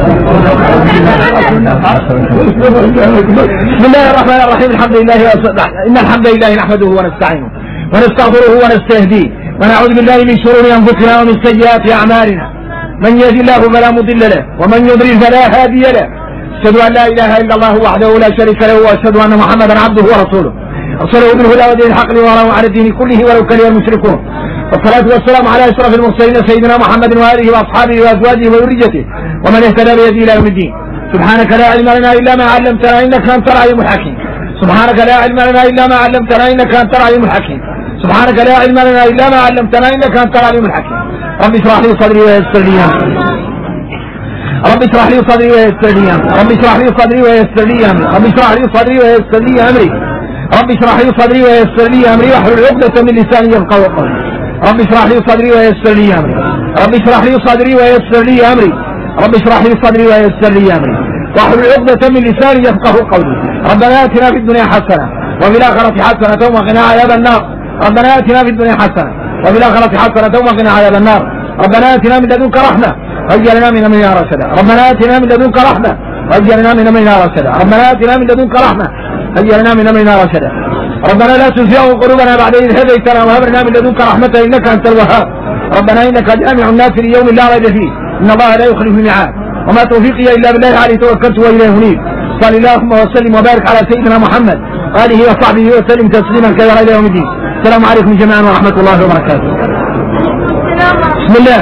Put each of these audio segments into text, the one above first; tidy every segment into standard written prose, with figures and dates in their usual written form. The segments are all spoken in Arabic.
بسم الله الرحمن الرحيم. الحمد لله إن الحمد لله نحمده ونستعينه ونستغفره ونستهديه ونعوذ بالله من شرور أنفسنا ومن سيئات أعمالنا. من يهد الله فلا مضل له ومن يضلل فلا هادي له. أشهد أن لا إله إلا الله وحده لا شريك له وأشهد أن محمدا عبده ورسوله أرسله بالهدى ودين الحق ليظهره على الدين كله ولو كره المشركون. والصلاة والسلام على أشرف المرسلين سيدنا محمد وآله وأصحابه وأزواجه وذريته ومن اهتدى بهديه إلى يوم الدين. سبحانك لا علم لنا إلا ما علمتنا إنك أنت العليم الحكيم. سبحانك لا علم لنا إلا ما علمتنا إنك أنت العليم الحكيم. سبحانك لا علم لنا إلا ما علمتنا إنك أنت العليم الحكيم. رب اشرح لي صدري ويسر لي أمري. رب اشرح لي صدري ويسر لي أمري. رب اشرح لي صدري ويسر لي أمري. رب اشرح لي صدري ويسر لي أمري. رب اشرح لي صدري ويسر لي أمري واحلل عقدة من لساني يفقهوا قولي. رب اشرح لي صدري ويسر لي أمري. رب اشرح لي صدري ويسر لي أمري. رب اشرح لي صدري ويسر لي أمري واحلل عقدة من لساني يفقهوا قولي. ربنا آتنا في الدنيا حسنة وفي الآخرة حسنة وقنا عذاب النار. ربنا آتنا في الدنيا حسنة وفي الآخرة حسنة وقنا عذاب النار. ربنا آتنا من لدنك رحمة وهيئ لنا من أمرنا رشدا. ربنا آتنا من لدنك رحمة وهيئ لنا من أمرنا رشدا. ربنا آتنا من لدنك رحمة وهيئ لنا من أمرنا رشدا. ربنا لا تزغ قلوبنا بعد إذ هديتنا وهب لنا من لدنك رحمة إنك أنت الوهاب. ربنا إنك جامع الناس ليوم لا ريب فيه إن الله لا يخلف الميعاد وما توفيقي إلا بالله عليه توكلت وإليه أنيب. صلى اللهم وسلم وبارك على سيدنا محمد وآله وصحبه وسلم تسليما كثيرا إلى يوم الدين. السلام عليكم جميعا ورحمة الله وبركاته. بسم الله.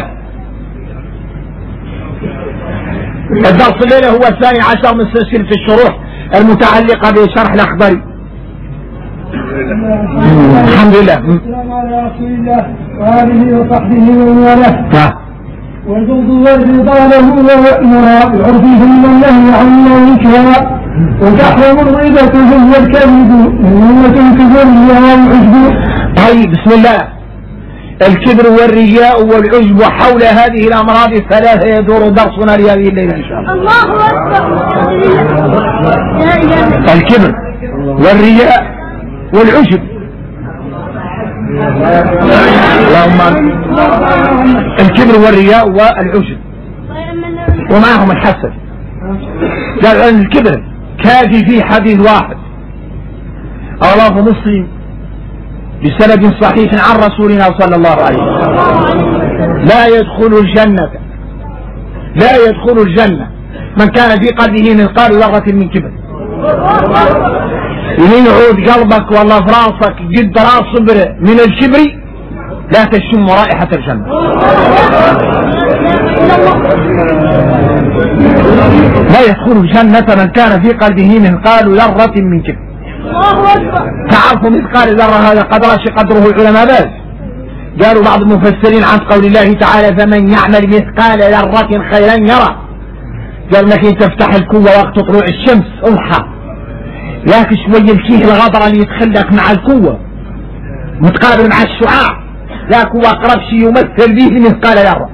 الدرس الليلة هو 12 من سلسلة الشروح المتعلقة بشرح الأخضري. الحمد لله. السلام على رسول الله وآله وصحبه ومن والاه. والبغض الذي طاله ويأمر بعرفه من النهي عن المنكر وتحرم الغيبة هي الكذب وهي الكبر والعجب. طيب بسم الله. الكبر والرياء والعجب وحول هذه الأمراض الثلاثة يدور درسنا لهذه الليلة إن شاء الله. الله أكبر. الكبر والرياء والعجب. اللهم الكبر والرياء والعجب ومعهم الحسد. لأن الكبر كافي في حديث واحد رواه مسلم بسند صحيح عن رسولنا صلى الله عليه وسلم لا يدخل الجنة من كان في قلبه مثقال ذرة من كبر. يعود قلبك والله في راسك قد راس صبر من الكبر لا تشم رائحة الجنة. لا يدخل الجنة من كان في قلبه مثقال ذرة من كبر. تعرفوا مثقال ذرة هذا قدره العلماء باز. قالوا بعض المفسرين عن قول الله تعالى فمن يعمل مثقال ذرة خيرا يرى. قال انك تفتح الكوة وقت طلوع الشمس اضحى ياك شوية الكيه الغبرة اللي يدخلك مع الكوة متقابل مع الشعاع ذاك هو اقرب شيء يمثل به مثقال ذرة.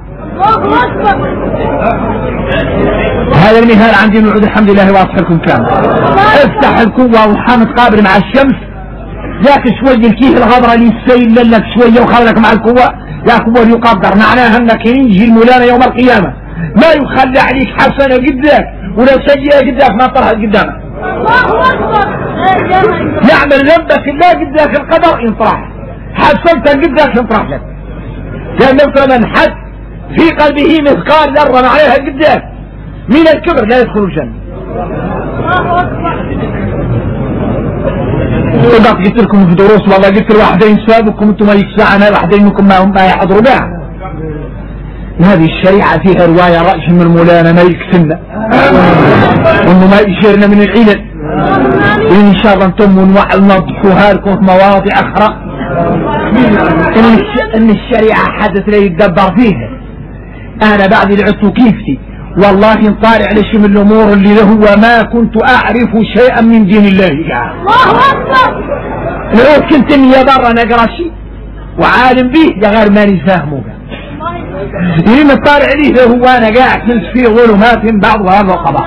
هذا المثال عندي نعود الحمد لله واضح لكم كامل. افتح الكوة ومتقابل مع الشمس ذاك شوية الكيه الغبرة اللي يسيل لك شوية وخلك مع الكوة ذاك هو اللي يقدر. معناها انك ينجي المولانا يوم القيامة ما يخلى عليك حسنة قدامك ولا سيئة قدامك ما طرحت قدامك. يعمل ذنبك الله قدامك القدر ينطرح حسنت قدامك ينطرح لك. كان مثلا حد في قلبه مثقال ذرة عليها قدامك من الكبر لا يدخل الجنة. قلت لكم في دروس والله قلت الواحدين سابقكم انتم ما يكسعنا واحدين منكم ما يحضروا بها. هذه الشريعة فيها رواية رأي من المولانا ما يكسلنا وانه ما يشيرنا من العلل ان شاء الله انتم نوضحوها لكم في مواضع اخرى ان الشريعة حدث لا يتدبر فيها. انا بعد اللي عدت كيفتي والله نطالع على شيء من الامور اللي هو ما كنت اعرف شيئا من دين الله تعالى. الله اكبر. لو كنت يا برا نقرا شيء وعالم به يا غير ماني فاهمه اللي مطالع عليه هو انا قاعد في ظلمات بعضها الرقبة.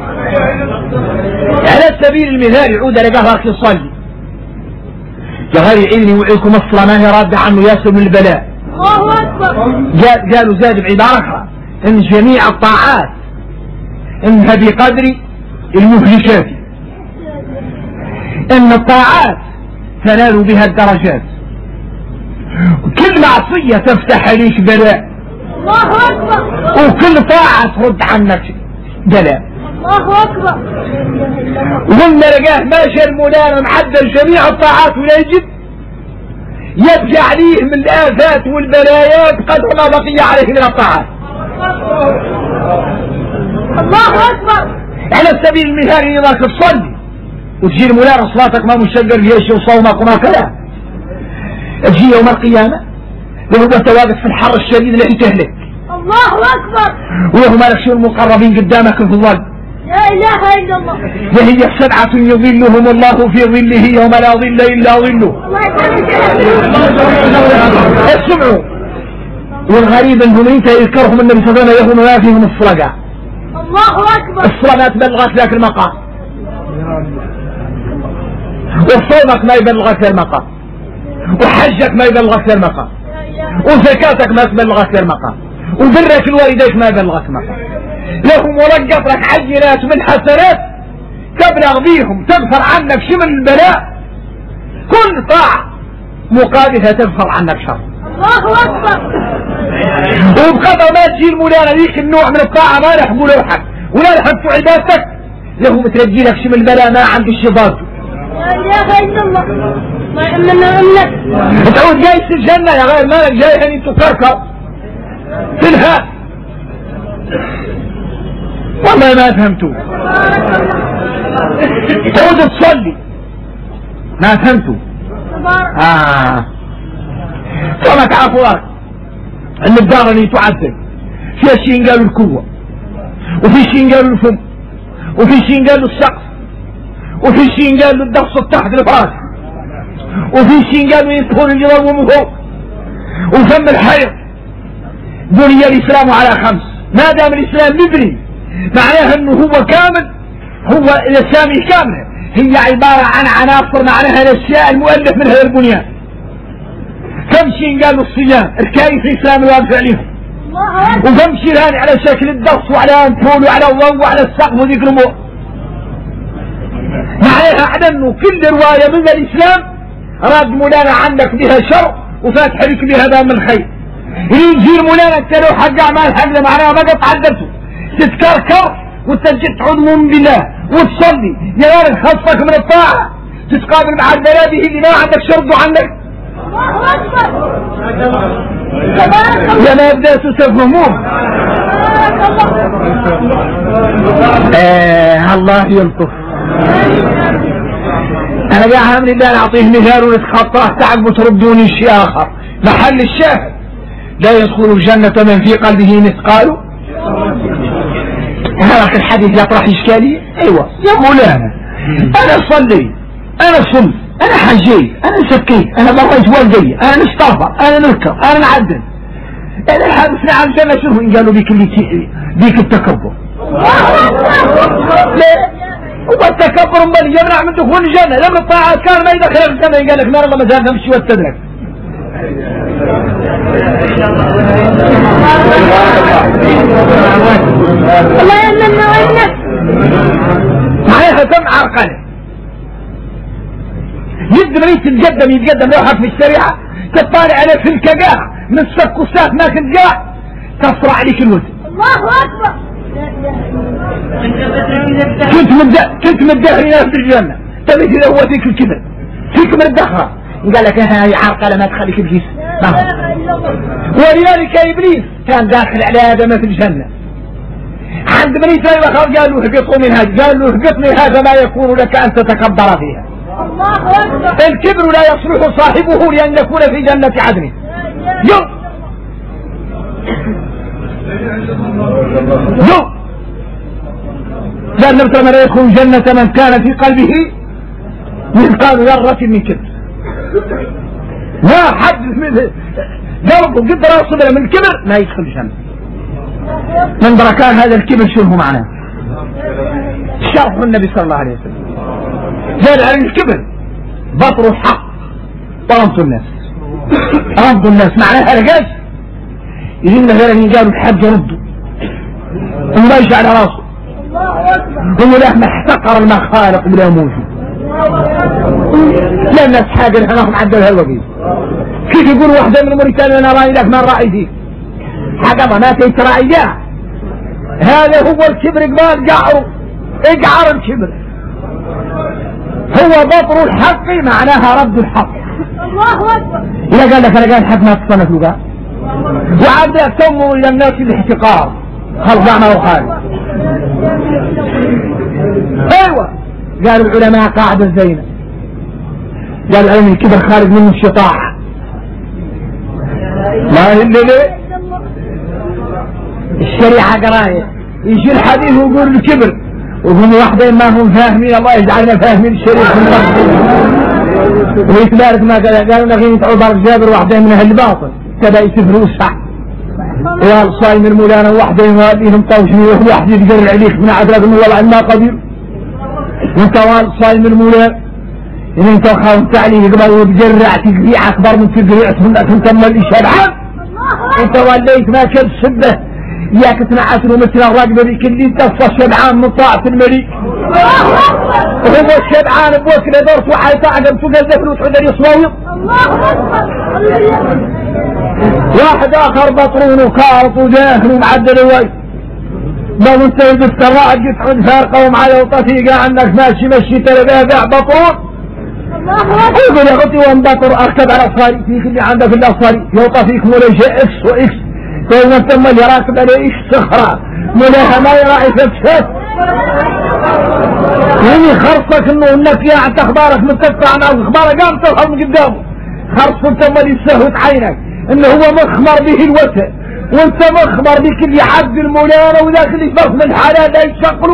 على سبيل المثال يعود على قهرك يصلي يا غير علمي وعيكم الصلاة ما هي رادة عنه ياسر من البلاء. الله اكبر. قالوا زاد بعبارة ان جميع الطاعات انها بقدر المهلكات، ان الطاعات تنال بها الدرجات، كل معصية تفتح عليك بلاء، الله أكبر، وكل طاعة ترد عنك بلاء. الله أكبر. وقلنا لقاه ماشي المولانا معدل جميع الطاعات ولا يجد يبكي عليه من الآفات والبلايات قدر ما بقي عليه من الطاعات. الله أكبر. على سبيل المثال إذا تصلي وتجي المولانا صلاتك ما مشجر فيها شيء وصومك وما كذا، تجي يوم القيامة وهو تواقف في الحر الشديد الذي تهلك، الله أكبر، وهو مالك شو المقربين قدامك في الظل، لا إله إلا الله. وهي 7 يظلهم الله في ظله يوم لا ظل إلا ظله. الله يسلمك. اسمعوا، والغريب انهم انت يذكرهم النبي صلى الله عليه وسلم يهون فيهم الصلاه. الله أكبر. الصلاه ما تبلغت ذاك المقام، وصومك ما يبلغك المقام، وحجك ما يبلغك المقام، وزكاتك ما تبلغك المقام، وبرك الوالديك ما يبلغك المقام. لهم ولقط لك عجلات من حسنات تبلغ بيهم تغفر عنك شمل البلاء، كل طاعة مقابلها تغفر عنك شر. الله أكبر. وبقدر ما تجي المولانا ذيك النوع من الطاعة ما لحقوا لوحك ولا لحقوا عبادتك، لهم ترجي لك شمل البلاء ما عند الشباب. لا إله إلا الله. ما يأمننا أمنك. تعود جاي في الجنة يا غير مالك جاي هني تكركر في الهاء، والله ما فهمتوا. تعود تصلي ما فهمتوا. فما تعرفوا ان الدار اللي تعذب فيها شيء قالوا القوة، وفي شيء قالوا الفم، وفي شيء قالوا السقف، وفي شيء قالوا الدخص تحت الفراش، وفي شيء قالوا يدخل الجبل من فوق، وفم الحيض. بني الاسلام على 5، ما دام الاسلام مبني معناها انه هو كامل، هو الاسلامي كامل، هي عبارة عن عناصر معناها الاشياء المؤلف من هذا البنيان. كم شيء قالوا الصيام الكاي في الاسلام الواقع عليهم، وكم شيء هاني على شكل الدخس وعلى انفول وعلى الضوء وعلى السقف وذكر الامور. معناها على انه كل رواية من الاسلام راد مولانا عندك بها شر وفاتح لك بها باب من الخير. يجي مولانا انت لو حق اعمال حق معناها ما قد عدلته تتكركر وتجي تعود من بالله وتصلي يا رجل خصك من الطاعة تتقابل مع البلاد اللي ما عندك شرط وعندك. الله أكبر. يا ما بدأتوا تفهمون. الله يلطف. انا قاعد من الله نعطيه مثال ونتخطاه تعب تردوني شيء اخر. محل الشاهد لا يدخل الجنة من في قلبه مثقال. هذا الحديث يطرح اشكالية. ايوه يا مولانا انا صلي انا صمت انا حجيت انا سكيت انا بريت والدي انا نستغفر انا نذكر انا نعدل، انا الحادث على الجنة شنو ان قالوا بيك اللي بيك التكبر. ليه؟ هو التكبر امال يمنع من دخول الجنة؟ لما الطاعات كان ما يدخل الجنة قال لك نار الله مزال نمشي واستدرك. الله يمنع ويمنع. معاها كم عرقلة يقدر يتقدم روحك في الشريعة تطالع عليه في الكقاع من السك والساق ما كنت قاع تصرع عليك الوزن. الله أكبر. كنت مدخر ناس في الجنة تبي إذا هو فيك الكبر فيك من الدخرة قال لك هاي عرقلة ما تخليك بجيس. ولذلك إبليس كان داخل على آدم في الجنة عند بني إسرائيل قالوا اهبطوا منها، قالوا اهبطني هذا ما يكون لك أن تتكبر فيها. الله أكبر. الكبر لا يصلح صاحبه لأن يكون في جنة عدن. لأن نبتغى لا يدخل جنة من كان في قلبه مثقال ذرة من كبر. لا حد قلبه قدر يوصل من الكبر ما يدخل الجنة. من بركان هذا الكبر شنو هو معناه؟ شرح النبي صلى الله عليه وسلم قال عن الكبر بطر الحق ورمط الناس. رمط الناس معناها رجاج يجينا غير ان قالوا الحج ردوا وما يجي على راسه هم له ما احتقر المخالق بلا موجود. لا الناس حاجة نحن عدلها الوقيت. كيف يقول واحدة من موريتانيا انا رأي لك ما رأي فيك حاجة ما تيترأيها. هذا هو الكبر قبال قعره اقعر الكبر هو بطر الحق معناها رد الحق. الله اكبر. اذا قال لك انا قال حق ما تصنف له وعاد يهتموا الى الناس بالاحتقار خلق عمله خالد. ايوه قالوا العلماء قاعدة زينة قال العلم الكبر خارج منه الشطاع لا اللي الشريعة قراية يجي الحديث ويقول الكبر وهم واحدين ما هم فاهمين الله يجعلنا فاهمين الشريعة ويتبارك ما قالوا نغير يتعوا بارك جابر واحدين من اهل الباطل كذا يسفروا السع وقال صايم المولانا واحدين واليهم طوشني واحد يتقرر عليك من عدرك من والله ما قدير وانت وال صايم المولانا ان انت خاوف عليه قبل وتجرع تقريع اكبر من تقريعتهم انك انت مالي شبعان انت وليت ما كنت سبه ياك تنعسل مثل الرقبه ذيك اللي انت شبعان من طاعه الملك وهو الشبعان بوكله درس وحيتعقب تقذف له وتحضر يصويط. واحد اخر بطرون وكارط وداخل ومعدل الوجه لو انت يدفت الراعي تحد فارقه ومعايا وطفيقه عندك ماشي مشي تلقاه بطرون يقول يا اختي وان بطر اركب على اصفاري فيك اللي عندك الاصفاري يوطفيك ولا شيء اكس واكس فإن انت اللي راكب عليه ايش صخرة ملاها ما يراعي فتشات يعني خرصك انك يعني اخبارك متقطع عن اخبارك قام تظهر من قدامه خرص انت اللي يسهوت عينك انه هو مخمر به الوتر وانت مخمر بك اللي عبد المولانا وذاك اللي فرص من الحلال لا يشغلوا.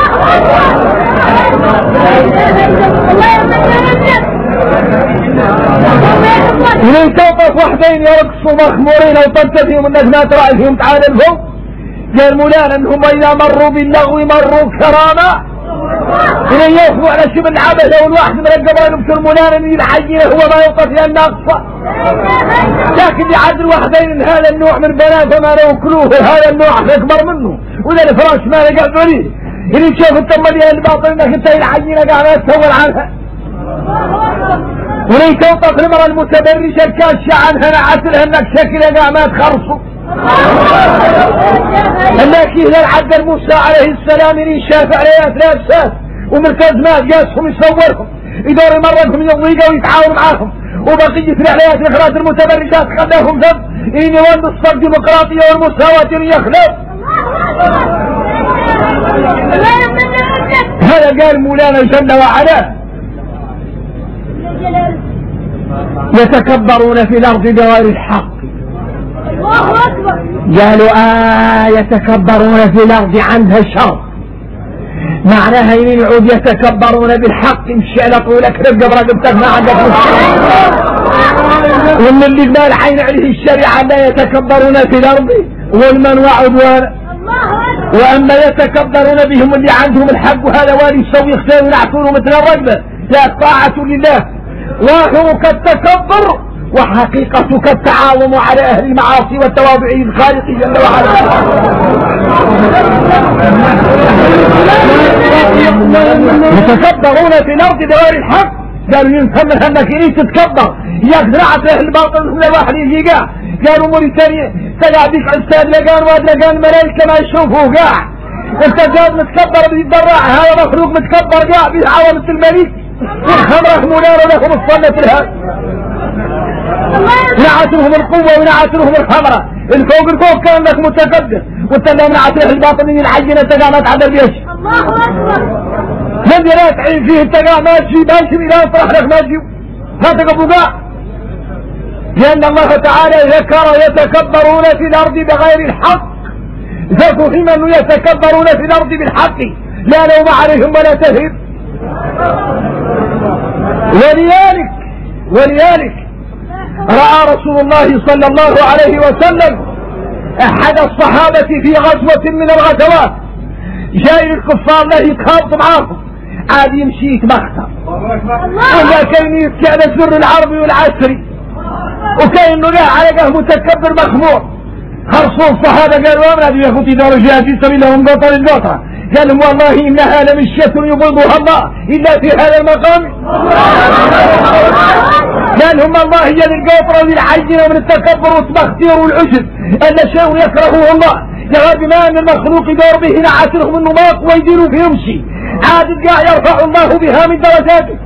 إذا توقف وحدين يرقصوا مخمورين أو تنتفيهم الناس ما ترى فيهم تعالى الفوق قال مولانا انهم اذا مروا باللغو مروا كرامة إذا يوقفوا على شبه العبث لو الواحد من القبائل مثل مولانا ان الحجية هو ما يوقف لأنه أقصى لكن يعدل وحدين ان هذا النوع من البنات ما نوكلوه هذا النوع اكبر منه وذا الفراش ما نقعد عليه إذا تشوف انت مليها الباطل انك انت الحجية قاعدة تسول عنها ولي توقف المرأة المتبرجة الكاشة عنها نعسلها انك شكلها قاع ما تخرصوا انك إذا العبد موسى عليه السلام اللي شاف عليها لابسات ومركز ما جاسهم يصورهم يدور يمرقهم من الضيقة ويتعاون معاهم وبقية الإعلانات الإخراج المتبرجات خلاهم ذنب إني وند الصف الديمقراطية والمساواة يخلف. هذا قال مولانا جل وعلا يتكبرون في الأرض بغير الحق. قالوا يتكبرون في الأرض عنها شر معناها إن يعود يتكبرون بالحق مشي على طولك رقب رقبتك ما عندك ومن اللي ما العين عليه الشريعة لا يتكبرون في الأرض ظلما وعدوانا وأما يتكبرون بهم اللي عندهم الحق وهذا والي يسوي يختار وينعكون مثل الرقبة لا طاعة لله ظاهرك التكبر وحقيقتك التعاون على أهل المعاصي والتواضع الخالق جل وعلا. يتكبرون في الأرض بغير الحق قالوا ينفهمها انك اني تتكبر ياك زرعت اهل الباطل من واحد يجي قاع قالوا موريتانيا تقع بيك عستاد لقان واد لقان ملايكة ما يشوفوه قاع انت قاعد متكبر بيتبرع هذا مخلوق متكبر قاع بعوامة الملك والخمرة مولانا لهم الصلاة الهاد نعتلهم القوة ونعتلهم الخمرة الفوق كانك متكبر وانت اللي منعت اهل الباطل من العجينة تقع ما تعدل بيش الله اكبر من لا تعين فيه التقاع ماشي لا يطرح لك ماشي لا تقف قاع لأن الله تعالى ذكر يتكبرون في الأرض بغير الحق ففهم أنه يتكبرون في الأرض بالحق لا لوم عليهم ولا تهيب ولذلك رأى رسول الله صلى الله عليه وسلم أحد الصحابة في غزوة من الغزوات جاي الكفار لا يتخابط معاهم عاد يمشي يتبختر ولا كان يبكي على الزر العربي والعسري وكان انه له على متكبر مخمور خرصوا الصحابة قالوا امنا دي يخوتي دار جهازي سبيل لهم قطر القطرة قال لهم والله إنها لمشية يبغضها الله إلا في هذا المقام. قال لهم والله هي للقطر وللعجن ومن التكبر والتبختير والعجب أن شيء يكرهه الله. يا بما أن المخلوق يدور به نعاتهم النماط ويديروا في يمشي عاد يرفع الله بها من درجاته.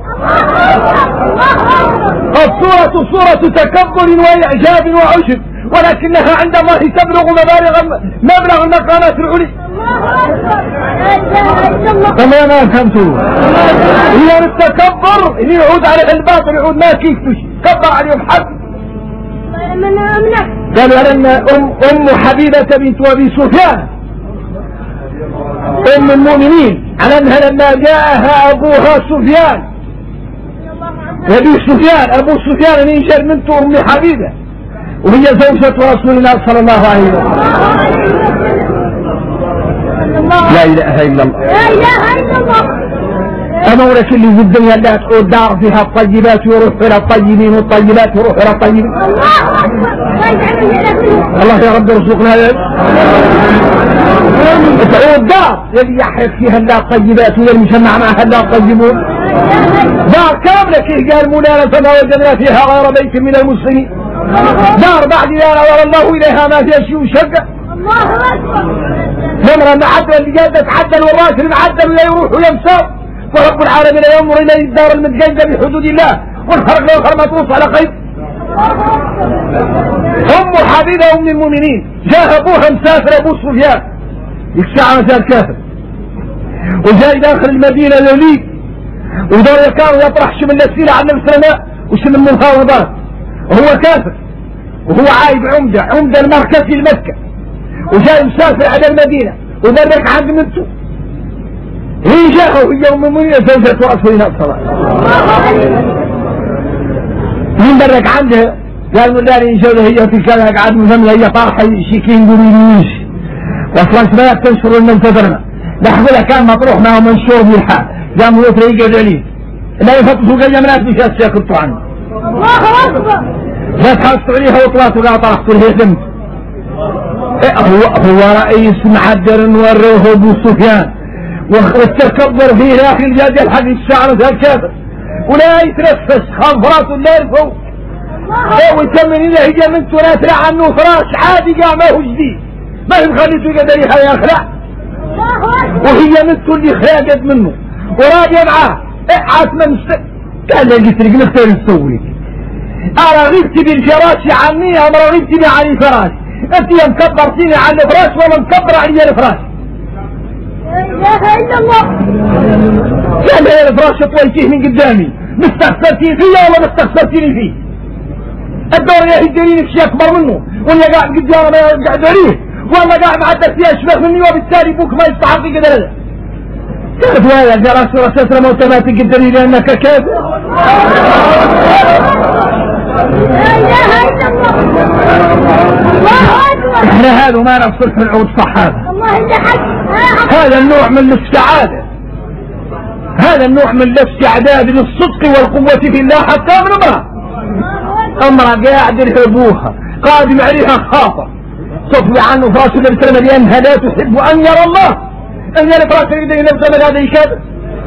الصورة صورة تكبر وإعجاب وعجب ولكنها عند الله تبلغ مبلغ المقامات العلي. فما ما فهمتوا هي التكبر اللي يعود على الباطل يعود ما كيفتش كبر عليهم حد. قالوا أن أم حبيبة بنت أبي سفيان أم المؤمنين على أنها لما جاءها أبوها سفيان أبي سفيان أبو سفيان ينشر من أم حبيبة وهي زوجة رسول الله صلى الله عليه وسلم. لا إله إلا الله. لا إله إلا الله. أمورك اللي في الدنيا لا تقول دار فيها الطيبات يروح إلى الطيبين والطيبات يروح إلى الطيبين. الله يا رب يرزقنا هذا. تعود دار الذي يحيط فيها لا الطيبات والمجمع معها لا الطيبون. دار كاملة كيه قال مولانا فما وجدنا فيها غير بيت من المسلمين. دار بعد ذلك نظر الله إليها ما فيها شيء وشقة. نمرة معدل اللي جادة تعدل والراجل معدل لا يروح ويمسار. ورب العالمين ينظر إليه الدار المتجنة بحدود الله والخرق له خرمطوس على خير. أم حبيبة أم المؤمنين جاء أبوها مسافر أبو سفيان يكسع مسار كافر وجاء داخل المدينة الوليد ودور كانوا يطرح شمل السيلة عن السلماء وشمل المفاوضات وهو كافر وهو عايب عمدة المركزي لمكة وجاء مسافر على المدينة وبرك عند منته هي جاءه وهي أم المؤمنين زوجة رسولنا صلى الله عليه وسلم. مين برك عنده قال من داري ينشوله هي في كذا قاعد مزملة هي طارحة شيكين قولينيش وصلا سبايا تنشر المنتظرنا لحظة كان مطروح معه منشور بالحال جاء ملوك ريقه دليل لا يفتحوا قيا منات بشاس يكتوا عنه الله أكبر لا تحصوا عليها وطلعت وقال طرحتوا له دمت. هو رئيس معدر وروه أبو سفيان والتكبر فيه داخل الجاد الحق الشعر الكافر ولا يتنفس خنفرات ولا يرفو ويتمن إذا هي من تناترع عنه فراش عادي قاع ما هو جديد ما هي مخليته قدريها يخلع وهي مثل اللي خلاقت منه وراجع معاه عاتما قال لي قلت لك نختار نسوي أنا غبت بالفراش عني أمر غبت عن الفراش أنت يا مكبرتيني عن الفراش ولا مكبر علي الفراش. لا إله إلا الله. كان هي الفراش طويتيه من قدامي مستخسرتي فيه ولا مستخسرتيني فيه. الدور يا هجريني في شيء أكبر منه واللي قاعد قدامه ما قاعد عليه والله قاعد معدل فيها أشبه مني وبالتالي بوك ما يستحق قدر هذا. تعرف هذا يا رسول الله صلى الله عليه وسلم وأنت ما تقدري لأنك كافر. لا إله إلا الله. الله أكبر. احنا هذا ما نصلح من عود الصحابة. الله اللي حق. هذا النوع من الاستعادة. هذا النوع من الاستعداد للصدق والقوة في الله حتى من امرأة قاعد يرهبوها قادم عليها خاطر صفي عنه فراش النبي صلى الله عليه وسلم لأنها لا تحب أن يرى الله أن يرى فراش النبي صلى الله عليه وسلم هذا يكذب.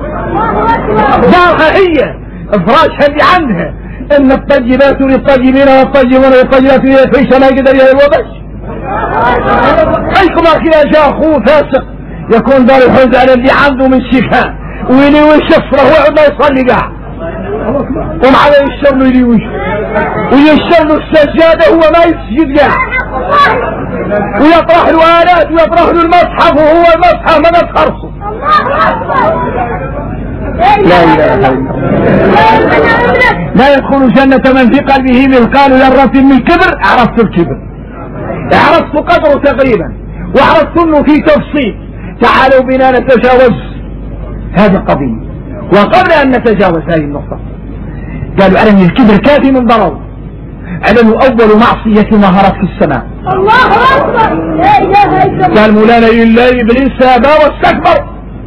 دارها هي فراشها اللي عندها إن الطيبات للطيبين والطيبون للطيبات للفيش ما يقدر يوضش. أيكم أخيرا جاء أخوه فاسق يكون دار الحوز على اللي عنده من شفاء ويلي ويشفره ويقعد ما يصلي قاع ومعنا يشتر له يلي ويشتر له السجادة هو ما يسجد قاع ويطرح له آلات ويطرح له المصحف وهو المصحف ما تخرصه. لا إله إلا الله. لا يدخل جنة من في قلبه مثقال ذرة من كبر. عرفت الكبر عرفت قدره تقريبا وعرفت انه في تفصيل. تعالوا بنا نتجاوز هذه القضية وقبل ان نتجاوز هذه النقطة قالوا على ان الكبر كافي من ضرر على انه اول معصية ظهرت في السماء. الله اكبر. لا اله الا الله. قال مولانا الا ابليس ابى واستكبر.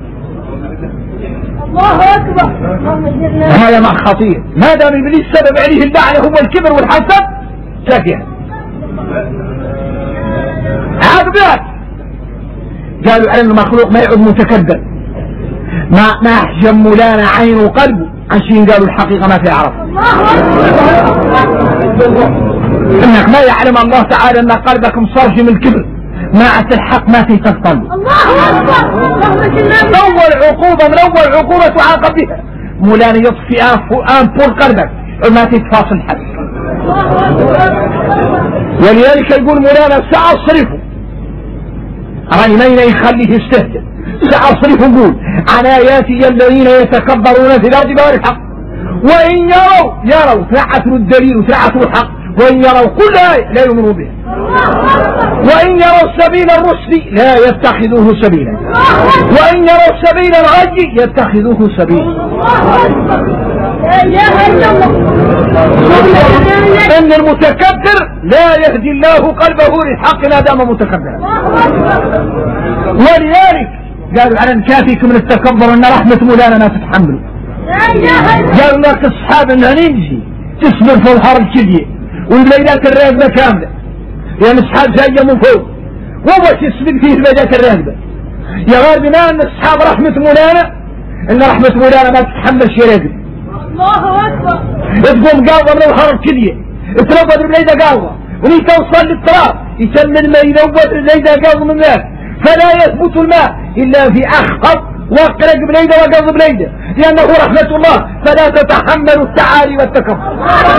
الله اكبر. هذا مع خطير ما دام ابليس سبب عليه اللعنة هو الكبر والحسد كافية. عاد بلاد قالوا على المخلوق ما يعود متكبر، ما احجم مولانا عينه وقلبه عشان قالوا الحقيقة ما تعرف انك ما يعلم الله تعالى ان قلبك مصرج من الكبر، ما عت الحق ما في تفضل. اول عقوبة من اول عقوبة تعاقب بها مولانا يطفي انفور قلبك وما تتفاصل حد. ولذلك يقول مولانا سأصرفه رأينا يخليه يستهتر، سأصرف يقول عن آياتي الذين يتكبرون في الأرض بغير الحق وإن يروا ترعتوا الدليل وترعتوا الحق، وإن يروا كل آية لا يؤمنوا بها، وإن يروا سبيل الرشد لا يتخذوه سبيلا، وإن يروا سبيل الغي يتخذوه سبيلا. إن المتكبر لا يهدي الله قلبه للحق لا دام متكبرا. ولذلك قالوا على كافيكم من التكبر ان رحمة مولانا ما تتحملوا. قالوا لك اصحاب ان نمشي تصبر في الحر الكلية والليلات الراكبة كاملة، يعني اصحاب جاية من فوق وهو تسبق فيه الليلات الراكبة. يا غير بما ان اصحاب رحمة مولانا ان رحمة مولانا ما تتحملش يراقب. الله اكبر. تقوم قاوة من الحر الكلية تروض بالليلة قاوة وني توصل للتراب يسمى الماء ينوض الليلة قاوة من الماء، فلا يثبت الماء إلا في أخطب وقرق بليدة وقرق بليدة لأنه رحمة الله فلا تتحمل التعالي والتكبر.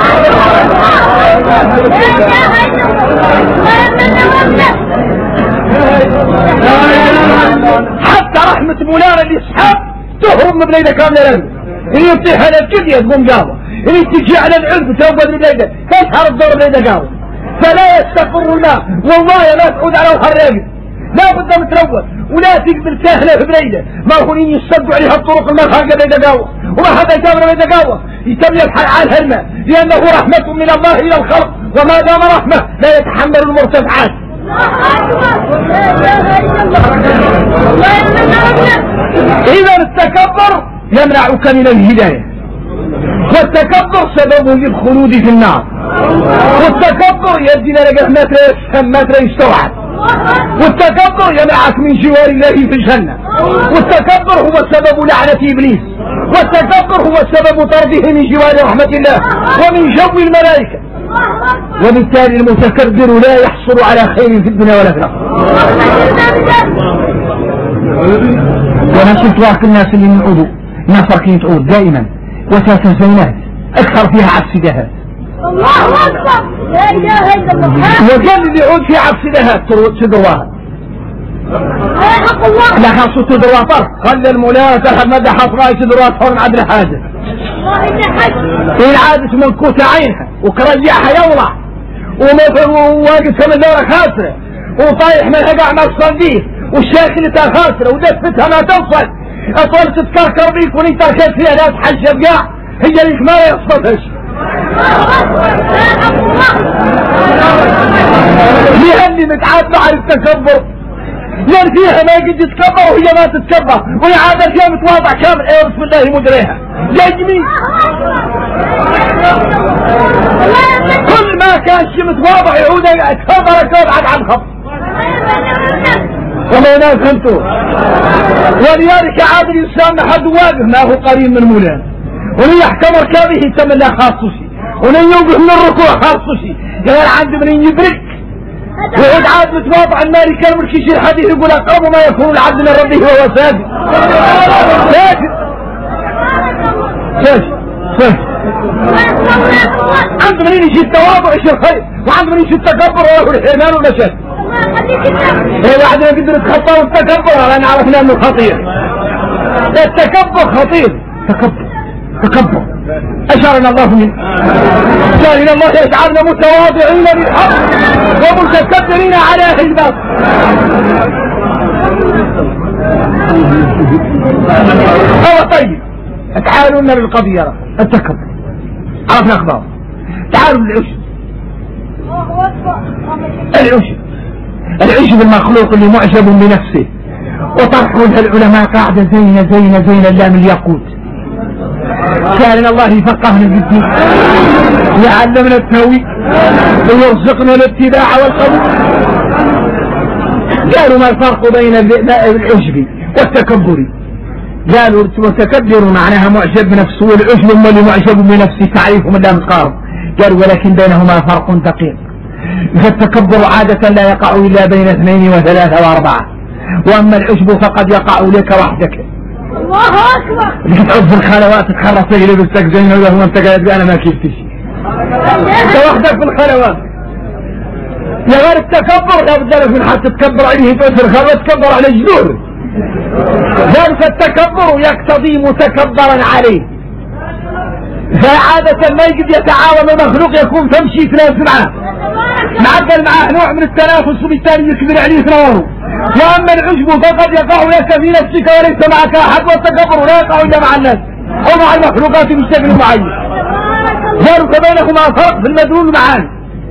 حتى رحمة مولانا الإسحاق تهرب من بليدة كاملة له، إن يطيح على الكلية تقوم قاوة، إن تجي على العرب توقد بليدة تشهر الدور بليدة قاوة، فلا يستقر الماء. والله لا تعود على الخراج لا بد متروض ولا تقبل سهلة في بليدة، ما هو يصدوا عليها الطرق المخارجة بليدة قاوة وما حدا يتابر بليدة قاوة يتم يبحث عن الماء لأنه رحمة من الله إلى الخلق، وما دام رحمة لا يتحمل المرتفعات. إذا التكبر يمنعك من الهداية، والتكبر سبب للخلود في النار، والتكبر يدينا لك متر يستوعب، والتكبر يمنعك من جوار الله في الجنة، والتكبر هو سبب لعنة إبليس، والتكبر هو سبب طرده من جوار رحمة الله ومن جو الملائكة، وبالتالي المتكبر لا يحصل على خير في الدنيا ولا في الآخرة. وانا شفت واحد الناس اللي من عضو ناس راكين تعود دائما وساكن زينات اكثر فيها عكس دهات. الله اكبر لا اله الا الله. وكان اللي يعود في عكس دهات تدرواها حق الله لا خاصو تدروا فرق خلى المولاة تلحب مدى حصراي تدروا حرم عدل حاجة إن عادت منكوسة عينها وكرجعها يوضع وواقفها من دورة خاسرة وطايح من هقع مع الصنديق والشاكلتها خاسرة ودفتها ما توصل أطول تتكركر بيك ولي تركت فيها لا تحجب قاع هي ليك ما يصطفش ليه اللي متعاد مع التكبر لان فيها ما يجي تتكبر وهي ما تتكبر وهي عادة فيها متواضع كامل ايه بسم الله مدريها يجمي كل ما كان شي متواضع يعود اتكبر كبعد عن خط وما ناس فهمتوا. ولذلك عاد الانسان ما حد واقف ما هو قريب من مولاه ولن يحكم ركابه يتم الله خاصوشي ولن يوقف من الركوع خاصوشي قال عنده من يدرك وعود عاد متواضع المالي كان مركيش الحديث يقول اقرب ما يكون العبد من ربه وهو ساجد ساجد عنده من يجي التواضع يشي الخير وعنده من يجي التكبر ويقول الحيمان ولا شيء ايه واحد ما يقدر يتخطى التكبر لان عرفنا انه خطير. التكبر خطير تكبر أشارنا الله منه شارنا الله يجعلنا متواضعين بالحق ومتكبرين على أهل الباطل. طيب تعالوا لنا بالقضية التكبر عرفنا أخبار. تعالوا للعشب العشب المخلوق اللي معجب بنفسه وطرحوا لها العلماء قاعدة زين اللام الياقوت كان الله يفقهنا في الدين ويعلمنا التوي ويرزقنا الاتباع والقبول قالوا ما الفرق بين العجب والتكبر؟ قالوا المتكبر معناها معجب بنفسه، والعجب اللي معجب بنفسه تعريفهم لا متقارب. قالوا ولكن بينهما فرق دقيق، فالتكبر عادة لا يقع إلا بين 2 و3 و4، وأما العجب فقد يقع لك وحدك. الله أكبر. اللي تقعد في الخلوات تخرص لي لبستك زين ولا انت قاعد انا ما كيفتش انت وحدك في الخلوات. يا غير التكبر لا بد لك من حد تتكبر عليه في الخلوات تكبر على جنوده، ذلك التكبر يقتضي متكبرا عليه، فعادة ما يجب يتعاون المخلوق يكون تمشي يتنافس معه، معدل معه نوع من التنافس وبالتالي يكبر عليه ثروه. واما العجب فقد يقع لك في نفسك وليس معك احد، والتكبر لا يقع الا مع الناس او مع المخلوقات بشكل معين، ذلك بينهما فرق في المدلول معاني.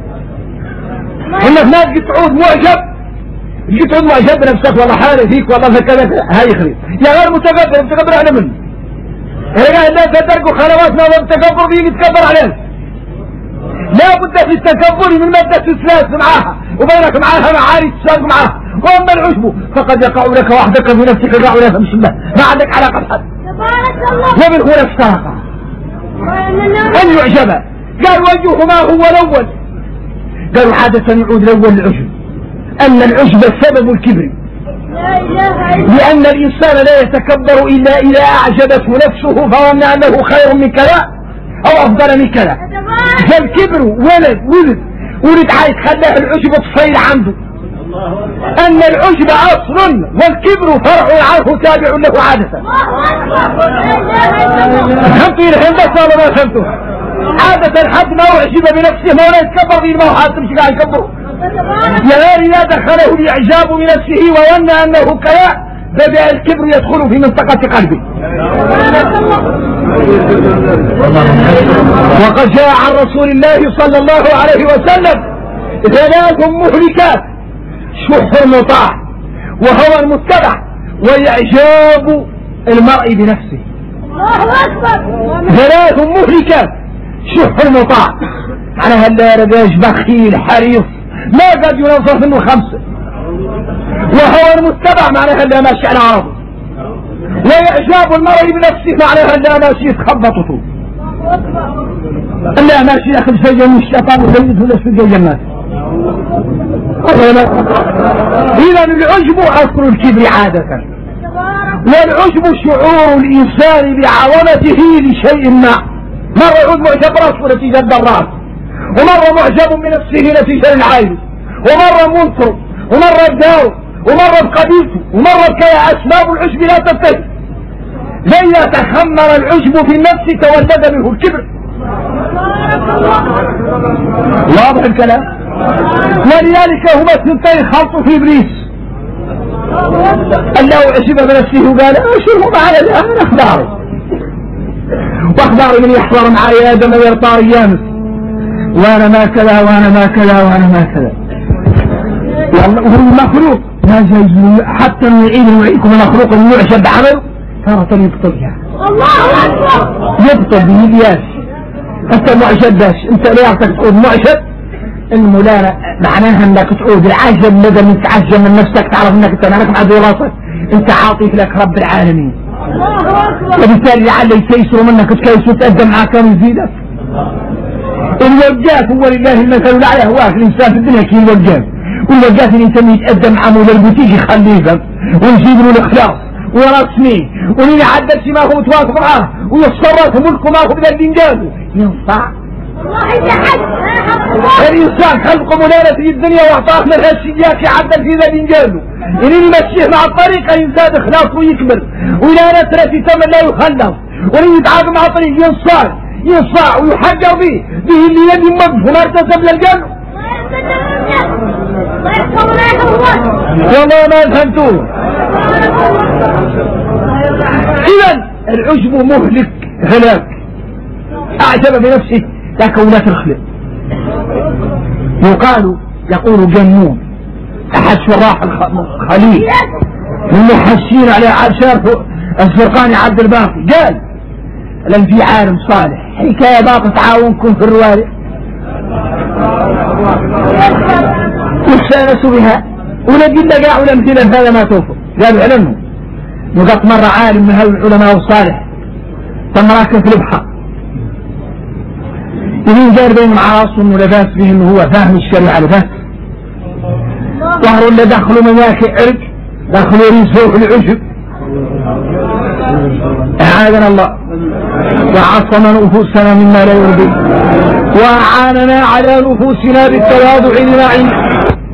انك ناس تعود معجب، تعود معجب بنفسك والله حالي فيك والله كذا هاي خريب، يا غير متكبر على منه. هنا الناس تركوا خلواتنا والتكبر فيه يتكبر عليه. لا بد في التكبر من مادة الثلاث معها وبينك معها معاني تساق معها. واما العجب فقد يقع لك وحدك في نفسك يقع لك بسم الله، ما عندك علاقة بحد. وبالخير افترقا ان يعجب. قال وجههما هو الاول، قالوا عادة يعود الاول العجب، ان العجب سبب الكبر، لان الانسان لا يتكبر الا اذا اعجبته نفسه فظن انه خير من كذا او افضل من كذا. فالكبر ولد عايز خلاه العجب تصير عنده، ان العجب اصل والكبر فرع عنه تابع له عادة. فهمتوا الحين بس ولا ما فهمتوا؟ عادة حد ما اعجب بنفسه ما يتكبر به، ما هو حد مش قاعد يكبره. يا غير اذا دخله الاعجاب بنفسه وظن انه كذا بدأ الكبر يدخل في منطقة قلبه. وقد جاء عن رسول الله صلى الله عليه وسلم 3 مهلكات: شح مطاع، وهوى متبع، وإعجاب المرء بنفسه. 3 مهلكات: شح مطاع معناها لا رجاج بخيل حريص ما قد ينظر منه 5، وهو المتبع معناها لا ماشي على عرضه، وإعجاب المرء بنفسه معناها لا ماشي يتخبطه، لا ماشي ياخذ شيء من الشيطان ويزيد ولا في الجنات. إذا العجب أصل الكبر عادة، والعجب شعور الإنسان بعظمته لشيء ما، مرة يعود معجب براسه نتيجة الضرات، ومرة معجب بنفسه نتيجة العين، ومرة منكر، ومرة بداو، ومرة بقبيلته، ومرة بكذا. أسباب العجب لا تنتهي، لن يتخمر العجب في النفس تولد منه الكبر. واضح الكلام؟ ولذلك هما 2 خلطوا في إبليس، قال له أعجب بنفسه وقال أشرب معنا الآن أخباره، وأخبار من يحضر معي آدم ويرطار يامس، وأنا ما كذا وأنا ما كذا وأنا ما كذا. وهو المخلوق ما جايز حتى من يعيد ويعيكم المخلوق المعجب بعمله تارة يبطل بها. الله أكبر. يبطل به الياس. أنت معجب باش أنت لا يعطيك تقول معجب المولانا معناها أنك تعود العجب لدى من تعجب من نفسك تعرف أنك أنت مالك عدو راسك أنت عاطيك لك رب العالمين. الله أكبر. وبالتالي لعل يتيسر منك تكيس وتقدم معك كان يزيدك. الوجات هو لله المثل الأعلى، هو الإنسان في الدنيا كي الوجات، والوجات الإنسان يتقدم عمود البوتيج يخليهم ونجيب له الإخلاص ورسميه ونين يعدل شي ما هو متواصل معاه ويتصرف ملكه ما هو بدل الإنجاز ينفع. الإنسان خلق منالة في الدنيا واعطاه من هالشيات يعدل في ذا الإنجاز، إن يمشيه مع الطريقة يزداد إخلاص ويكبر، وإلى نترة ثمن لا يخلص، وإن يتعاقب مع الطريق ينصاع ويحجر به اللي يدي مضف وما ارتسب للجنة. والله ما فهمتوه. إذن العجب مهلك هلاك، أعجب بنفسه لكن لا تخلق. يقول جنون أحد شراح الخليل من محسين على عشاء الزرقاني عبد الباقي قال لن في عالم صالح حكاية باقي تعاونكم في الرواية واستانسوا بها ونجد قاع الأمثلة هذا ما توفر. قالوا علمه وقت مرة عالم من هالعلماء الصالح ثم راكب في البحر يمين جار بين معاصم ولباس به انه هو فاهم الشريعة لباس ظهروا اللي دخلوا مناكي عرق دخلوا ريسوا في العشب أعاذنا الله وعصم نفوسنا مما لا يرضي وأعاننا على نفوسنا بالتواضع لما عنده.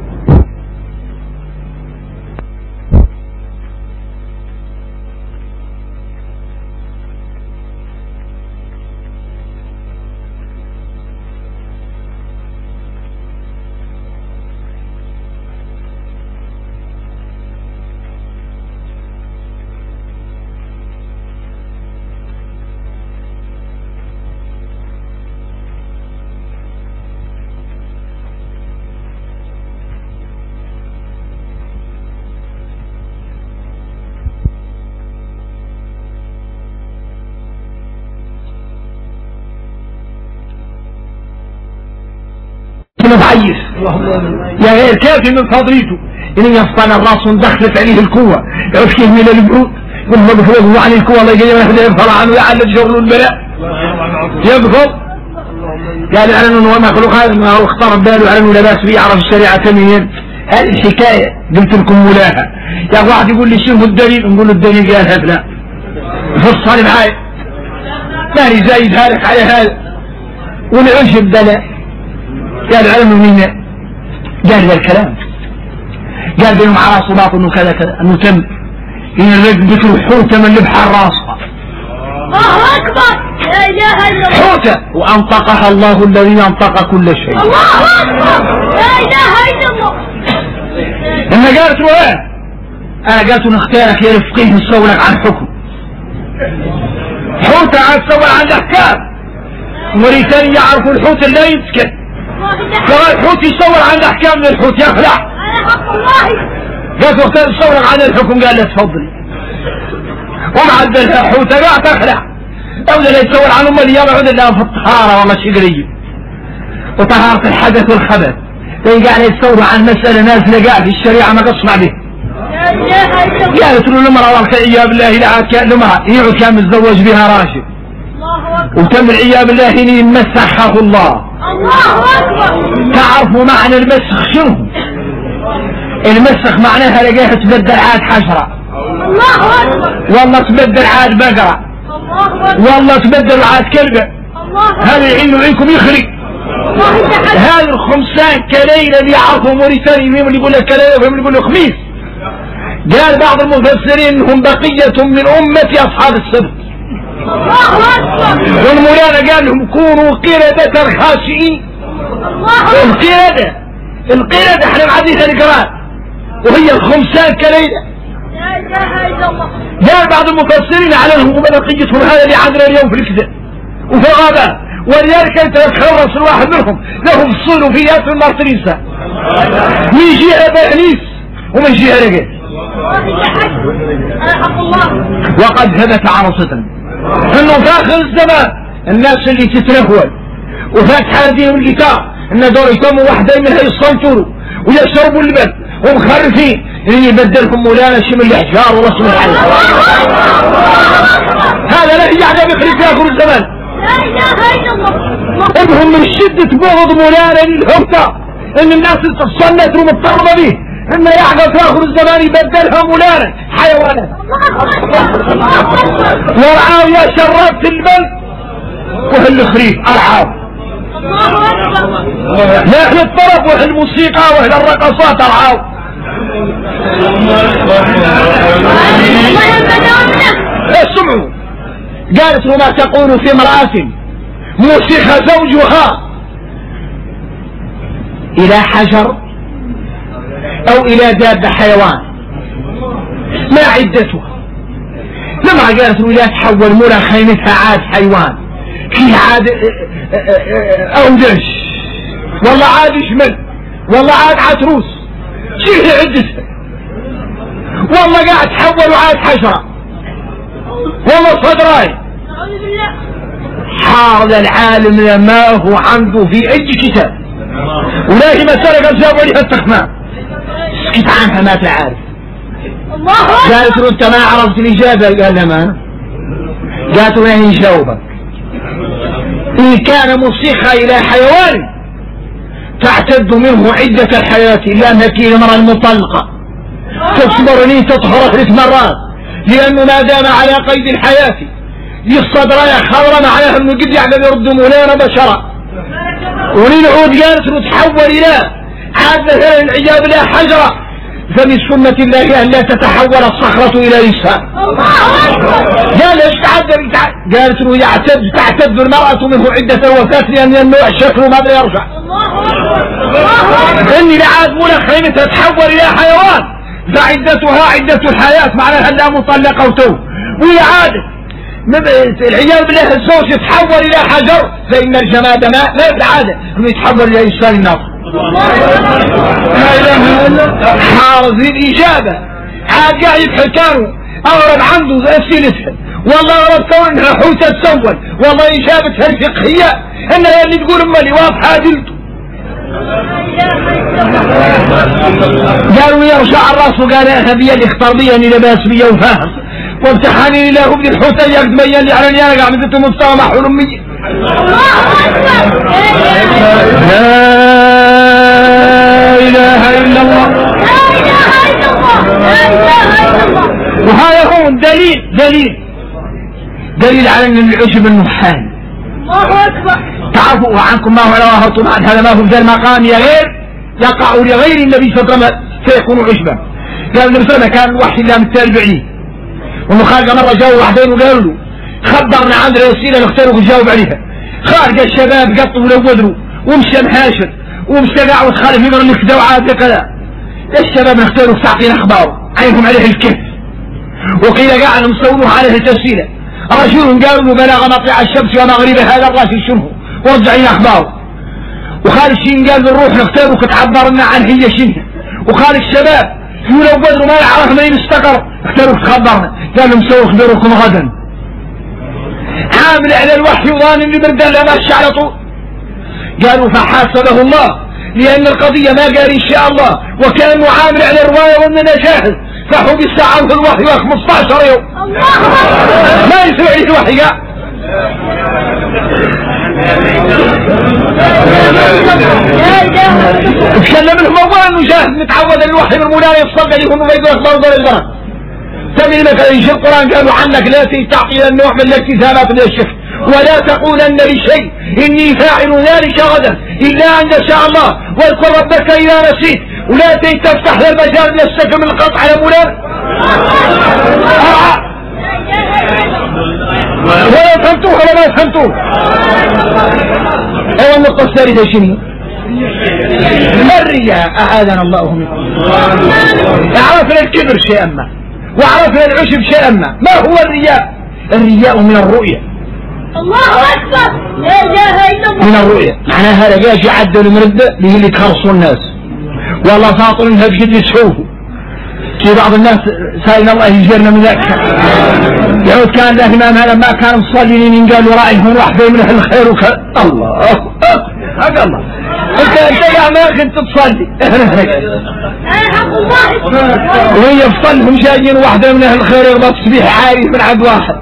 متعيش يا غير كافي من فضيته إن يصطنع الراس دخلت عليه القوة يعفكه من البعود يقول ما بفوضه عن القوة الله يجب أن يفضل عنه يعلق شغل البلاء يبفض قال عنه ومخلوق هذا ما هو اختار باله عنه لا باس به يعرف الشريعة منين. هذه الحكاية قلت لكم مولاها يا واحد يقول لي شنو الدليل نقول له الدليل قال هذا فصل معاي ماني زايد هالك على هذا ونعيش الدلاء. قال علمه مين قال ذا الكلام قال بينهم على صباط انه كذا كذا انه تم ان الرجل ذكر حوته من لبحر راسها الله اكبر لا اله الا الله حوته وانطقها الله الذي ينطق كل شيء الله اكبر لا اله الا الله. اما قالت له ايه انا قالت نختارك يا رفقيه نسوي لك عن حكم حوته عاد تسوي عن الاحكام موريتانيا يعرفوا الحوت اللي يسكت كمان الحوت يصور عن الاحكام من الحوت يخلع قالت وقتها تصور عن الحكم قال له تفضل ومعدلها حوت قاعد تخلع اولا لا يتصور عن امه اليوم يعود لها في الطهاره والله شيء قريب وطهاره الحدث والخبث زي قاعد يتصور عن مساله ناس لقاع في الشريعه ما تصنع به. قالت له المراه والعياذ بالله لا عاد كان المراه يعود كان متزوج بها راشد وتم العياذ بالله ان مسخه الله. الله اكبر. تعرفوا معنى المسخ شنو؟ المسخ معناها لقاها تبدل عاد حشرة الله اكبر والله تبدل عاد بقرة والله تبدل عاد كلبة هذا العلم عندكم يخرج هذا الخمسان كليلة اللي يعرفوا موريتاني فيهم اللي يقول لك كليلة وفيهم اللي يقول لك خميس. قال بعض المفسرين انهم بقية من امتي اصحاب السبت والمولانا قال لهم كونوا قردة خاشئين. القردة احنا معديها القرآن وهي الخمسان كليلة. قال بعض المفسرين على انهم بقيتهم هذا اللي عندنا اليوم في الكذا وفي الغابات ولذلك انت تخلص الواحد منهم لهم صلوا في ياسر المارتريسة من جهة بأنيس ومن جهة رجل وقد ثبت عرصة انه في اخر الزمان الناس اللي تتنهول وفاتحة هذه الجيتار ان دول يسموا واحدة منها يصنطروا ويشربوا اللبن ومخرفين اللي يبدلهم مولانا شم الاحجار ولا شم الحل. هذا لا يعجب يخرج في اخر الزمان ابهم من شدة بغض مولانا للهبطة ان الناس تصنت ومضطربة به ان يعجب في اخر الزمان يبدلها مولانا حيوانات ورعاو يا شراب في البلد وهل الخريف ارعاو لا اهل الطرب واهل الموسيقى واهل الرقصات ارعاو. اسمعوا قالت له ما تقول في امرأة موسخ زوجها الى حجر او الى دابة حيوان ما عدتها. لما قالت له لا تحول مولا خيمتها عاد حيوان في عاد اودش والله عاد شمل والله عاد عتروس شيء عدتها والله قاعد تحول وعاد حشرة والله صدراي. هذا العالم ما هو عنده في اي كتاب ولا هي مسألة قال جابوا لها التخمام سكت عنها ما تعرف. الله قالت له انت ما عرفت الاجابه؟ قال لها ما. قالت له يعني يجاوبك. ان كان مصيخا الى حيوان تعتد منه عده الحياه الا انك المراه المطلقه تصبر لي تطهر 3 مرات لانه ما دام على قيد الحياه يصدر يا خضرة معناها انه قد يعمل يرد مولانا بشرا. وللعود قالت له تحول الى عاد مثلا العياذ بالله حجره، فمن سنة الله أن لا تتحول الصخرة إلى إنسان. قال ايش تعدل؟ قالت له تعتد المرأة منه عدة الوفاة لأن النوع شكله ما بده يرجع. إني لعاد ملخين تتحول إلى حيوان فعدتها عدة الحياة معناها أنها مطلقة وتو، وهي عادة العياذ بالله الزوج يتحول إلى حجر فإن الجماد ما لا العادة انه يتحول إلى إنسان النار. لا اله الا حارز للاجابه. عاد قاعد يبحث كانوا اغرب عنده اسئلتها، والله اغرب كون انها حوته تسول، والله اجابتها الفقهيه انها اللي تقول امالي واضحه دلته. قالوا يرجع الراس وقال يا بي اللي اختار بي اني لباس بي وفاهم وامتحاني الى ابن الحوتيه تبين لي على اني انا قاعد بديت مستوى محول امي. لا اله الا الله. وهذا هو دليل على ان العشب النحان. الله اكبر. تعرفوا عنكم ما هو رواه طبعا هذا ما هو ذا المقام يقع لغير النبي صلى الله عليه وسلم فيكون عشبا. قال النبي صلى الله عليه وسلم كان الوحي الله متابعين وانه خارج مره جاوا واحدين وقالوا له خبرنا عن الاسئله نختاروا نجاوب عليها. خارج الشباب قطوا له ودروا ومشى محاشر ومشى قاع وتخالف يقول لك كذا وعاد كذا. الشباب نختاروا تعطينا اخباره عينهم عليه الكهف وقيل قاعد مسووه عليه التسئله. رجل قالوا له بلغ مطلع الشمس ومغربها هذا الراشد شنو ورجعين اخباره. وخالد شين قال له نروح نختارك تعبرنا عن هي شنو. وخالد الشباب يقولوا بدر ما يعرف من استقر اختارك تخبرنا. قال لهم سووا اخبركم غدا. عامل على الوحي وظان اللي بردان لا ماشي على طول. قالوا فحاسبه الله لان القضيه ما قال ان شاء الله وكانه عامل على الروايه واننا جاهز فحبس عنه الوحي 15 يوم. ما يسمع لي الوحي قال تكلم لهم اول انه جاهز متعود الوحي من مولانا يتصدق يكون ما يقول اخبار ولا البرد. تمام مثلا يجي القران قالوا عنك لا تعطي النوع من الاكتسابات من الشك ولا تقولن لشيء اني فاعل ذلك غدا الا ان شاء الله واذكر ربك اذا نسيت ولا تفتح المجال من السكن من القطع على مولانا. ولا فهمتوه ولا ما فهمتوه. ايوه النقطه الثالثه شنو؟ الرياء اعاذنا الله منه. عرفنا الكبر شيئا ما وعرفنا العشب شيئا ما هو الرياء؟ الرياء من الرؤية. الله اكبر. لا اله الا الله. من الرؤية معناها هذا جاش يعدل المردة اللي تخرصوا الناس والله فاطر انها بجد يسحوه. في بعض الناس سائل الله يجبرنا من ذلك. يعود كان الامام هذا ما كان مصلي من قالوا راعيهم واحدة من اهل الخير الله حق الله. انت يا ما كنت تصلي حق الله. وهي بصلهم جايين واحدة من اهل الخير يغلط تسبيح عارف من عند واحد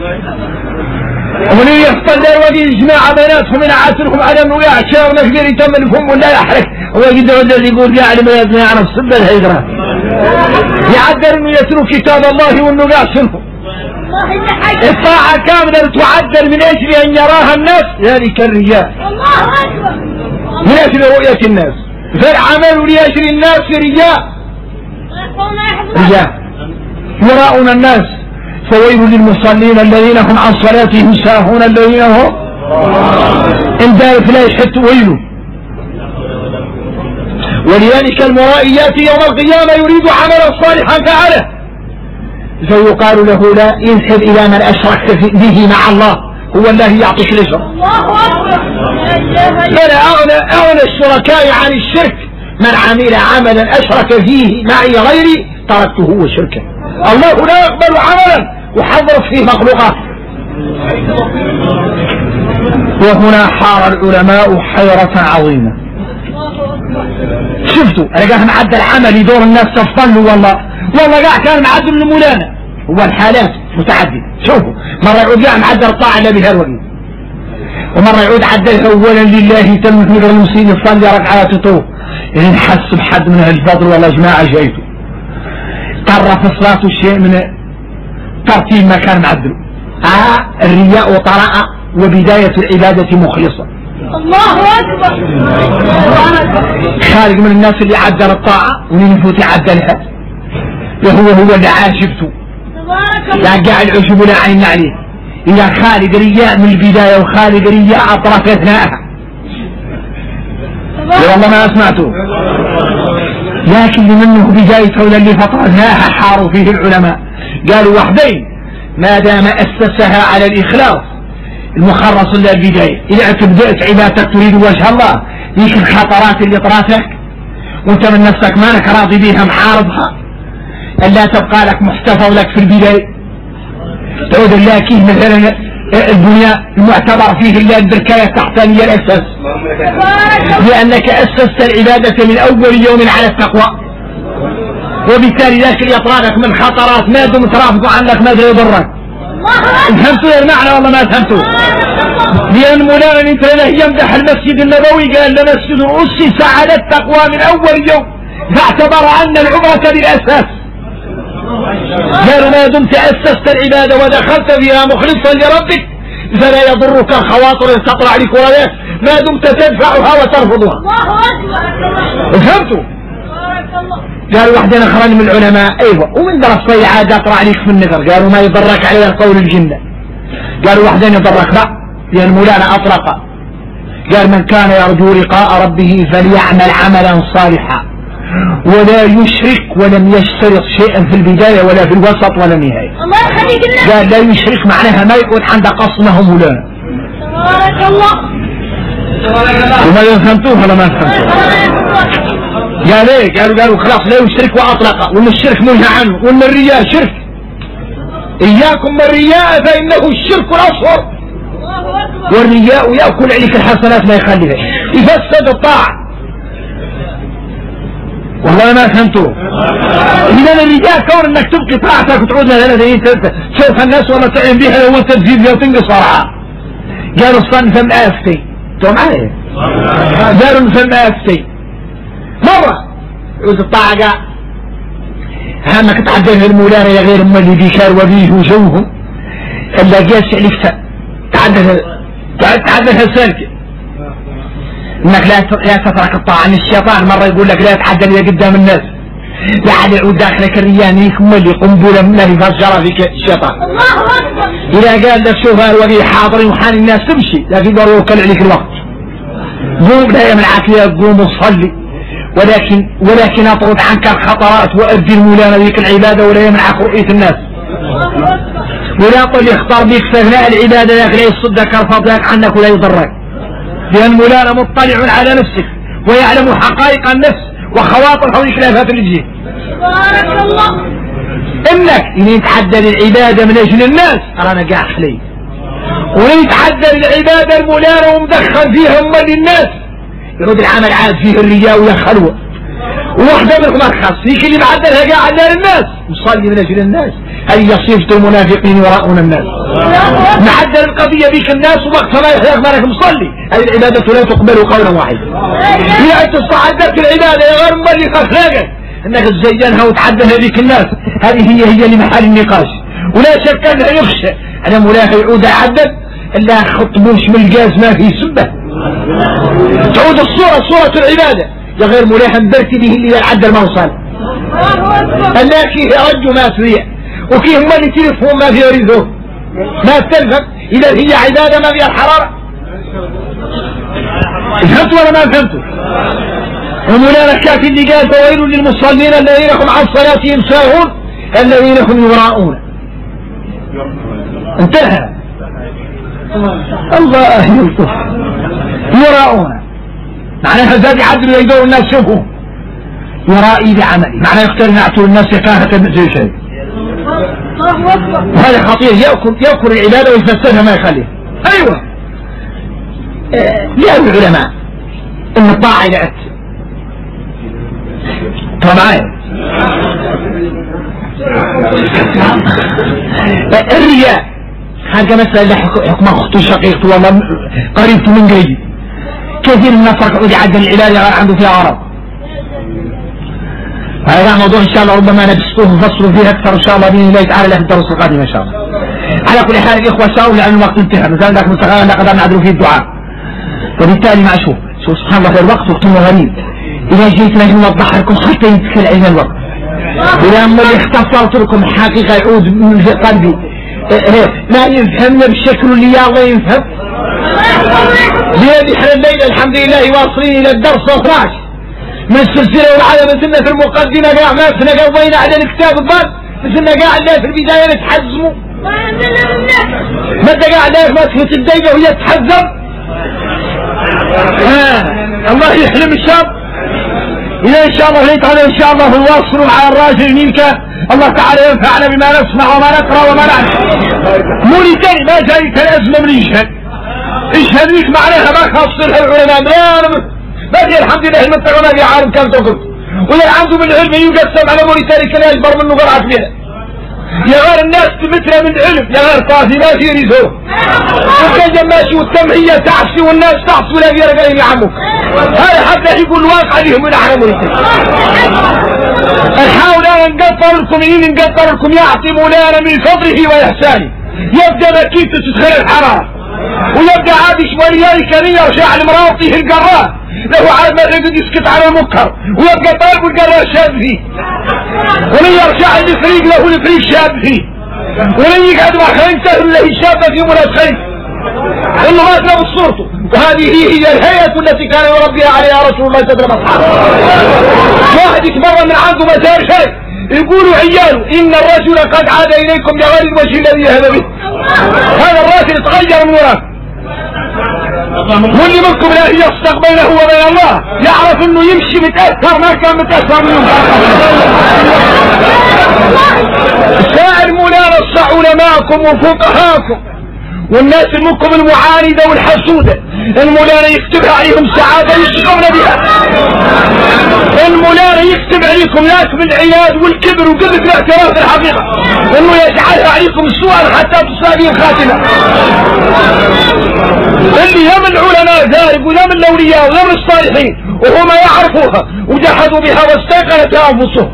ومن يفصل الوقت جماعة بناتهم من عاتلهم على انه يعشى ونكبير يتملكهم ولا يحرك ويجد ودل يقول قاعد ما يعرف صد الهجرة يعدل انه يتلو كتاب الله وانه يعشنه. الطاعة كاملة تعدل من اجل ان يراها الناس ذلك الرياء. الله اكبر. من اجل رؤية الناس فالعمل لاجل الناس رياء. يراؤون الناس فويل للمصلين الذين هم عن صلاتهم ساهون الذين هم ان دارت لا يشهد ويل. ولذلك المرائي ياتي يوم القيامه يريد عملا صالحا فعله فيقال له لا انسب الى من اشركت به مع الله هو الله يعطيك الاجر. الله اكبر. فلا اغنى الشركاء عن الشرك من عمل عملا اشرك فيه معي غيري تركته وشركه. الله لا يقبل عملا وحضرت فيه مخلوقات. وهنا حار العلماء حيرة عظيمة شفتوا انا قاعد معدل عملي دور الناس تصلوا والله قاعد كان معدل المولانا. هو الحالات متعددة. شوفوا مرة يعود قاعد معدل الطاعة اللي بها الوقت، ومرة يعود عدلها اولا لله تلمح غير المسلمين يصلي ركعات طوف يعني نحس بحد من الفضل والله جماعة جايته طرف صلاته شيء من ترتيب ما كان معدله. الرياء وطراء وبداية العبادة مخلصة. الله أكبر. خارج من الناس اللي عدل الطاعة وينفوت يعدلها هو اللي عاشبته لا قاعد عشب ولا عين عليه. إذا خالق رياء من البداية وخالق رياء أطرف أثناءها والله ما أسمعته. لكن لمنه بدايته للي فطرناها حاروا فيه العلماء قالوا وحدين ما دام أسسها على الإخلاص المخرص للبداية. إذا بدأت عبادتك تريد وجه الله ذيك الخطرات اللي طراتك وانت من نفسك مانك راضي بيها محاربها ألا تبقى لك محتفظ لك في البداية تعود اللاكيه مثلا البنياء المعتبر فيه اللي البركاية التحتانية الأساس لأنك أسست العبادة من أول يوم على التقوى وبالتالي ذاك اللي يطرادك من خطرات ما دمت رافض عنك ما ادري يضرك. فهمتوا يا المعنى والله ما فهمتوا؟ لأن مولانا انت له يمدح المسجد النبوي قال لمسجد أسس على التقوى من أول يوم فاعتبر أن العمرة بالأساس. قالوا ما دمت أسست العبادة ودخلت فيها مخلصا لربك فلا يضرك الخواطر اللي تطلع عليك وراءك ما دمت تدفعها وترفضها. فهمتوا؟ قالوا واحدين اخرين من العلماء ايوه ومن درس صيعات اطلع عليك في النذر قالوا ما يضرك عليها قول الجنة. قالوا واحدين يضرك لا لأن مولانا أطلق قال من كان يرجو لقاء ربه فليعمل عملا صالحا ولا يشرك ولم يشترط شيئا في البداية ولا في الوسط ولا النهاية. قال لا يشرك معناها ما يقول عند قصمه مولانا. تبارك الله. وما يفهمتوه ولا ما فهمتوه؟ قال ايه قالوا خلاص لا يشرك وأطلق وان الشرك منهى عنه وان الرياء شرك. إياكم من الرياء فإنه الشرك الأصغر والرياء يأكل عليك الحسنات ما يخليها يفسد الطاعة. والله ما فهمتوه. إذا الرياء كون انك تبقي طاعتك وتعود لها تشوف الناس ولا تعين بها لو انت تزيد فيها وتنقص صراحة. قالوا الصنف مآفتي انتوا معايا قالوا الفم مآفتي مرة عود الطاعة هامك تعدل المولانا يا غير اللي بيشار وبيه وجوهم الا جالس عليك تعدلها سالكة انك لا تترك الطاعة عن الشيطان. مرة يقول لك لا تعدل يا قدام الناس لعل يعود داخلك الريانيك اللي قنبلة من اللي فجر فيك الشيطان. إذا قال لك شوف الوقي حاضر وحان الناس تمشي لكن ضروري يوكل عليك الوقت قوم لا يمنعك يا قوم وصلي ولكن اطرد عنك الخطرات وأدي المولانا ذيك العبادة ولا يمنعك رؤية الناس ولا قل يختار بك في أثناء العبادة لكن يصدك الفضلك عنك ولا يضرك لأن مولانا مطلع على نفسك ويعلم حقائق النفس وخواطرها والخلافات اللي تجي. بارك الله. انك ان يتعدل العبادة من اجل الناس ارانا قاع حلي وان يتعدل العبادة المولانا ومدخل فيها امال الناس يرد العمل عاد فيه الرياء ويا خلوة وواحدة منكم ارخص فيك اللي معدلها قاع على الناس مصلي من اجل الناس هي صفة المنافقين يراؤون الناس معدل القضية بيك الناس ووقت ما يحياك مالك مصلي هذه العبادة لا تقبل قولا واحدا. هي انت استعدت العبادة يا غير مبلغ اخلاقك انك تزينها وتعدلها بيك الناس هذه هي لمحل النقاش ولا شك انها يخشى انا مولاها يعود يعدل الا خطبوش من الجاز ما فيه سبه تعود الصورة صورة العبادة يا غير مولاها مبرتي به اللي يعدل ما وصل انك يرجو ما فيه وكيه ما اللي تلفهم ما فيه يريدوه ما تلفت اذا هي عبادة ما فيها الحرارة. فهمتوا ولا ما فهمتوا؟ ومولانا الكافي اللي قال فويل للمصلين الذين هم عن صلاتهم ساهون الذين هم يراءون انتهى. الله يلطف يراءون معناها زاد يعدل ويدور الناس شوفوا يرائي بعملي معناه يختار نعتوا الناس كافة من زي شيء وهذا خطير يأكل العبادة ويفسرها ما يخليها. ايوه لأن العلماء ان الطاعة إذا ترى معايا الرياء حاجة مسألة حكم أخته شقيقته والله قريبته من قريب. كثير من الناس يقعد يعدل العلاج عنده فيها عرض. هذا موضوع إن شاء الله ربما نبسطوه وفصلوا فيه أكثر إن شاء الله بإذن الله تعالى في الدرس القادم إن شاء الله. على كل حال الإخوة شاوروا لأن الوقت انتهى مثلا ذاك مستقبلا قدرنا نعدلوا فيه الدعاء. وبالتالي مع شوف سبحان الله الوقت وقت غريب. إذا جيت نجم نوضح لكم حتى يدخل علينا الوقت. إذا أما اختصرت لكم حقيقة يعود من في قلبي ما يفهمنا بالشكل اللي الله يفهم. بهذه احنا الليلة الحمد لله واصلين إلى الدرس 12 من السلسلة والعادة. مثلنا في المقدمة قاع ما سنا قضينا على الكتاب الضاد مثلنا قاع لا في البداية نتحزموا متى قاع لا ما تفوت الدقيقة وهي تحزم. الله يحلم الشاب. إذا إن شاء الله تعالى إن شاء الله نواصل مع الراجل منك. الله تعالى ينفعنا بما نسمع وما نقرأ وما نعلم. مولتاني ما جايك الأزمة من يشهد اشهد ليك معناها ما خاصرها العلماء ما دي الحمد لله المنطقة ما دي عالم كان تقول وإذا عنده من العلم يقسم على مولتاني كان يجبر منه قرعة بها. يا غير الناس تمثل من العلم يا غير طافي ما في رزوه وكان جماشي والتمهية تعصي والناس تعصي ولا في رجالين يعموك. هذا حتى يقول الواقع عليهم من أحنا مولتاني. نحاول أن نقطر لكم نقطر لكم يعطي مولانا من فضله وإحسانه. يبدأ مكيت تدخل الحرارة ويبدأ عاد شوالياني كان يرجع لمراوطه القراء له عاد ما يقدر يسكت على المنكر ويبقى طالب القراء شاب فيه ولن يرجع الفريق له الفريق شاب فيه ولن يقعد مع خلين سهل له الشاب في مناسخين انه ما تنام صورته. وهذه هي الهيئة التي كان يربيها عليها رسول الله صلى الله عليه وسلم. واحد مرة من عنده مسار شيء يقولوا عياله إن الرجل قد عاد إليكم بغير الوجه الذي يهب به. هذا الرجل تغير من وراء واللي منكم لا يصدق بينه وبين الله يعرف انه يمشي متأثر ما كان متأثر منه. سائر مولانا الصح علماءكم وفقهاكم والناس منكم المعاندة والحسودة المولانا يكتب عليهم سعادة يشقون بها. المولانا يكتب عليكم لكم العناد والكبر وقلة الاعتراف الحقيقة انه يجعلها عليكم سوءا حتى تصابي الخاتمة. اللي هم العلماء ذلك وهم الاولياء وهم الصالحين وهم يعرفوها وجحدوا بها واستيقنتها انفسهم.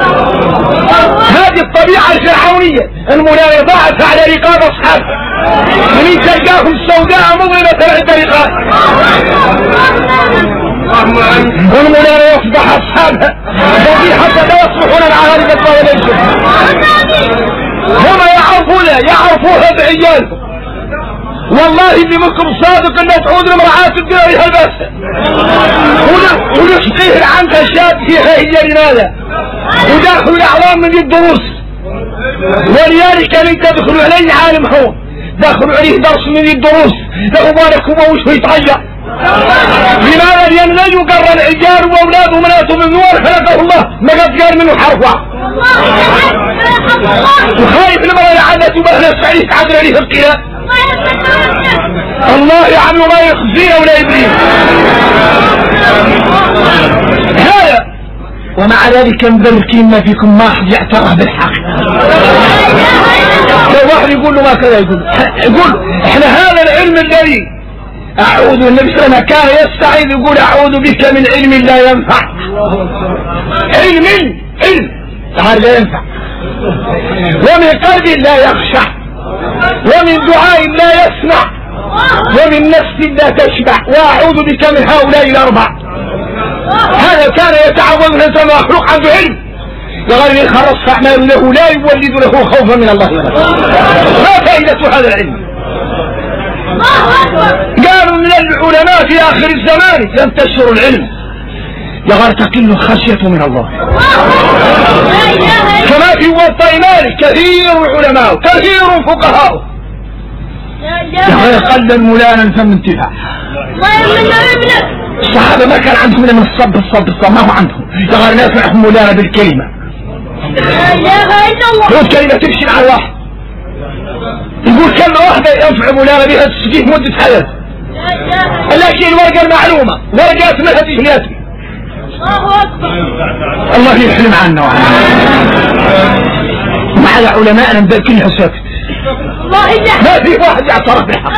هذه الطبيعة الفرعونية المولانا ضاعت على رقاب اصحابها ومن تلقاهم السوداء مظلمة عند رقاب والمولانا يصبح اصحابها حتى لا يصبحون العالم الطاولين. هم يعرفوها بعيالهم. والله اللي منكم صادق انه تعود المرعاة الدنيا يهلبسها ونسقيه عنك شاب فيها هي لماذا وداخلوا الاعوام من الدروس ولذلك لن تدخلوا عليه عالم هو دخلوا عليه درس من الدروس لأباركم وش يتغير. لماذا؟ لأن لا يقرر العجال وأولاده ومناته من نور خلقه الله ما قد قال منه حرف واحد وخايف لما لعلة مهلا سعيد عدل عليه القيام. الله يعمل ما يخزيه ولا يبريه. هذا ومع ذلك مبركين ما فيكم ما أحد يعترف بالحق. لو واحد يقول له ما كذا يقول احنا هذا العلم الذي اعوذ النبي صلى الله عليه وسلم كان يستعيذ يقول اعوذ بك من علم لا ينفع. علم هذا لا ينفع ومن قلب لا يخشع ومن دعاء لا يسمع ومن نفس لا تشبع واعوذ بك من هؤلاء الاربع. هذا كان يتعوذ من انسان مخلوق عنده علم لغير خلص اعمال له لا يولد له خوفا من الله. ما فائدة هذا العلم؟ قالوا من العلماء في اخر الزمان ينتشر العلم لغير تقل خشية من الله. كما في وطي مالك كثير علماء كثير فقهاء لغير قل المولانا فم انتفاع. الصحابة ما كان عندهم من الصب ما هو عندهم لغير نافعهم مولانا بالكلمة. يقول كلمة تمشي مع الواحد يقول كلمة واحدة ينفع مولانا بها تسجيه مدة حياته. لكن الورقة المعلومة ورقة اسمها تجنياتي الله يحلم عنا وعلى علماءنا نبقى كلها ساكت ما في واحد يعترف بالحق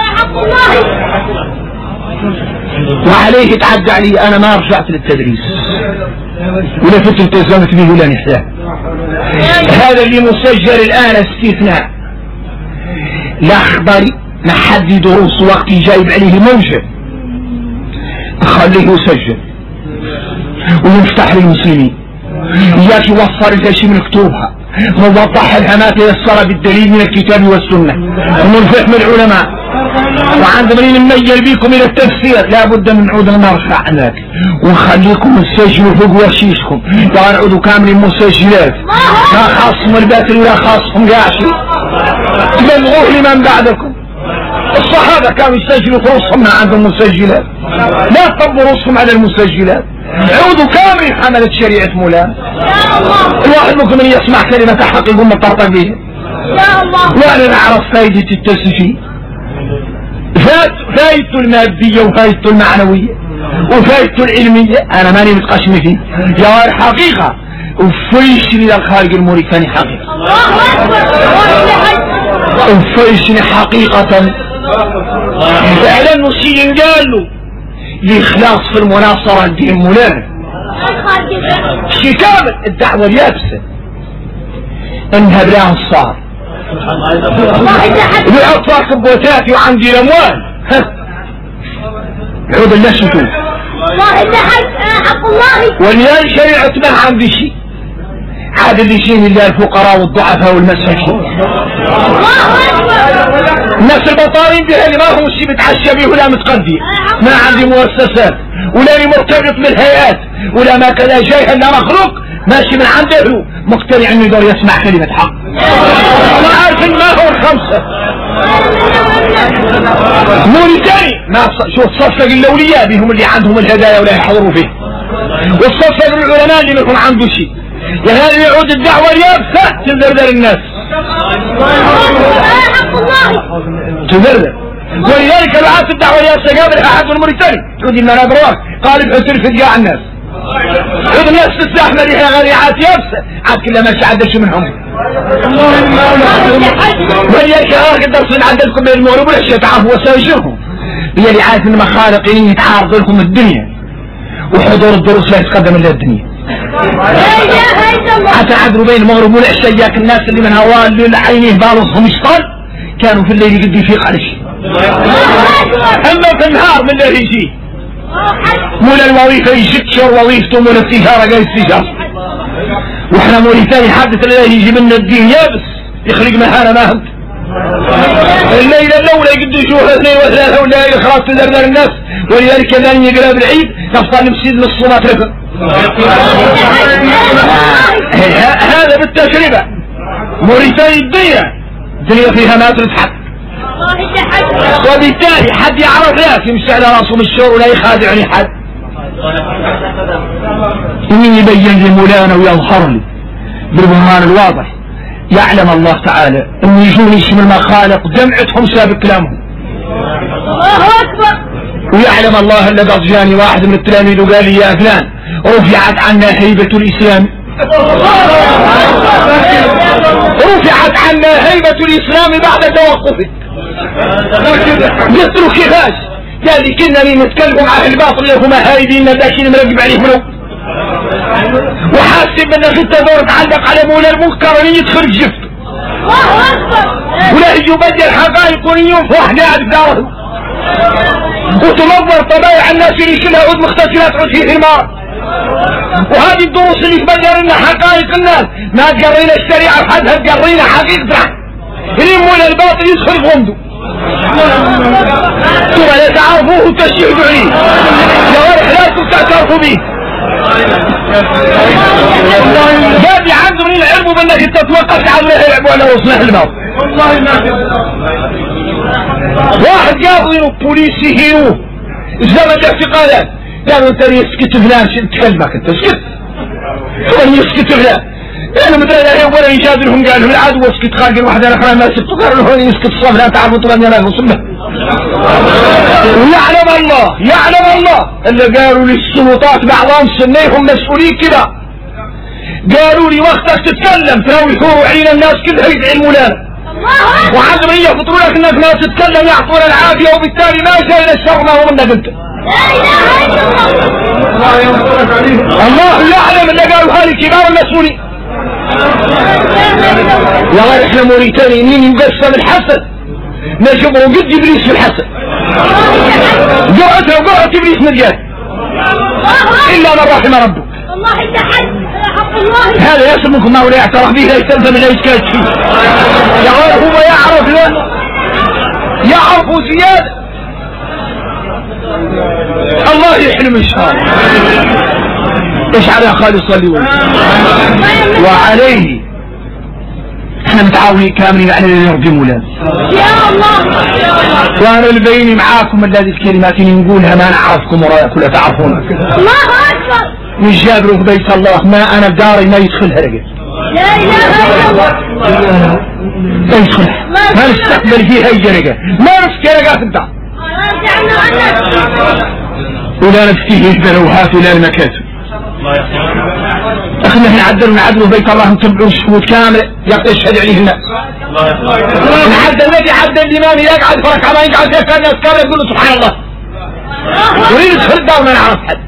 وعليه تعدى علي. انا ما رجعت للتدريس ولا كنت التزمت به ولا نحتاج. هذا اللي مسجل الان استثناء الاخضر نحدي دروس وقتي جايب عليه موجة اخليه يسجل ويفتح للمسلمين اياك يوصل اذا شيء مكتوبها موضح لها ما تيسر بالدليل من الكتاب والسنة ومن فهم العلماء. وعند من نميل بيكم الى التفسير لابد من عود نرفع عنك ونخليكم تسجلوا فوق وشيشكم لا نعودوا كاملين مسجلات لا خاصهم الباتل ولا خاصهم قاشي تبلغوه لمن بعدكم. الصحابة كانوا يسجلوا فروسهم ما عندهم مسجلات لا تطبوا رؤوسهم على المسجلات عودوا كاملين حملة شريعة مولانا. الواحد منكم من يسمع كلمة حق يقوم مطرطق بيها وانا نعرف فايدة التسجيل فايدته المادية وفايدته المعنوية وفايدته العلمية انا ماني متقشم فيه يا الحقيقة وفيشني للخارج الموريتاني حقيقة وفيشني حقيقة فعلا نسي قال له الإخلاص في المناصرة الدين مولانا شي كامل الدعوة اليابسة انها بلا الصار ويحط كبوتاتي وعندي الاموال يعود الناس يتوب واليان شريعة ما عندي شيء عاد اللي يجيني الا الفقراء والضعفاء والمساكين الناس البطارين بها اللي ما هم شي متعشى به ولا متقدي ما عندي مؤسسات ولا مرتبط بالهيئات ولا ما كذا جاي الا مخلوق ماشي من عنده مقتنع انه يقدر يسمع كلمة حق ما عارف ما هو الخمسة موريتاني ما شو تصفق الاولياء بهم اللي عندهم الهدايا ولا يحضروا فيه والصفق العلماء اللي يكون عنده شيء يا هذا يعود الدعوة اليابسة تدردر الناس تدردر. ولذلك بعث الدعوة اليابسة قابل احد الموريتاني تعود لنا برواك قال بحسر في دقاء الناس تعود الناس تستحمل غريعات يابسة عاد كلها ماشي عدش منهم. ولذلك الدرس اللي عدلكم بين المغرب والاشياء تعرفوا وساجرهم هي اللي عارف ان مخالقين يتعارضوا لكم الدنيا وحضور الدروس لا يتقدم الا الدنيا حتى عدلوا بين المغرب والعشاء الناس اللي من هوال للعينيه بالصهم يشطال كانوا في الليل يقد يفيق على شيء اما في النهار من الليل يجي مولا الوظيفة يشكشر وظيفته مولا التجارة قال التجارة واحنا موريتاني حدث الليل يجي منا الدين يابس يخرج مهانا ما هم الليلة الاولى يقد يشوفها اثنين وثلاثة والليلة خلاص تدردر الناس ولذلك كذلك يقرأ بالعيد نفصل المسجد من الصلاة رفق هذا بالتجربة موريتاني الدنيا فيها ما تتحق وبالتالي حد يعرف ذاك يمشي على راسه من الشور ولا يخادعني حد مين يبين لي مولانا ويظهر لي بالبرهان الواضح يعلم الله تعالى ان يجوني اسم المخالق جمعتهم سابق كلامهم ويعلم الله ان قد جاني واحد من التلاميذ وقال لي يا فلان رفعت عنا هيبة الاسلام رفعت عنا هيبة الاسلام بعد توقفك قلت له كيفاش قال لي كنني نتكلم مع اهل الباطل اللي هم هايبين لكن مرقب عليهم لو وحاسب انك انت دور تعلق على مولا المنكر ان يدخل جفت ولا يبدل حقائق ونيوم واحد قاعد بداره وتنظر طبائع الناس اللي كلها عود مختلفات عود فيه الماء وهذه الدروس اللي تبين لنا حقائق الناس ما تقرينا الشريعة بحدها تقرينا حقيقتها اللي مولا الباطل يدخل بغمده ثم لا تعرفوه وتشهدوا عليه يا ورح لا تعترفوا به جابي عنده من العلم بانك انت توقفت عنه يلعبوا على وصلح الباطل واحد قابوا له بوليسي هيروه زمن اعتقالات قالوا انت يسكت فلان تكلمك انت اسكت ثم يسكت فلان انا مدري ولا يجادلهم قال لهم العدو اسكت خالق الواحد انا خلال ما سكت قالوا له يسكت الصف لا تعرفوا طبعا يا وصلنا. يعلم الله اللي قالوا للسلطات بعضهم سنيهم مسؤولين كذا قالوا لي وقتك تتكلم تراوي حور عين الناس كلها يدعي المولان وعندما يفطروا لك انك ما تتكلم يعطون العافيه وبالتالي ما جاي الشر ما هو منك انت. الله يعلم اللي قالوا هذه كبار المسؤولين. والله احنا موريتاني مين يقسم الحسد نجبه قد ابليس في الحسد قعت ابليس مليان الا من رحم ربه. الله يتحدى حق الله. هذا يسمكم ما ولا يعترف به لا يستلزم لا يسكت فيه. يا غير هو يعرف زياده. الله يحلم ان شاء الله. اشعر يا خالد صلي وعليه احنا متعاونين كاملين على اللي يرضي مولانا يا الله. وانا البيني معاكم الذي الكلمات نقولها ما نعرفكم ورايا كلها تعرفون. الله اكبر. مش جابروا في بيت الله ما انا بداري ما يدخلها رجل. لا اله الا الله. ما يدخلها ما نستقبل فيها اي رجل ما نسكي رجال في الدار ولا نفتيه البلوهات ولا المكاتب. احنا نعدل بيت الله نتبعوا الشهود كامل يشهد عليه الناس. نعدل الذي عدل الامام يقعد فرك ما يقعد يسال الناس كامل يقولوا سبحان الله. وريد ندخل الدار ما نعرف حد.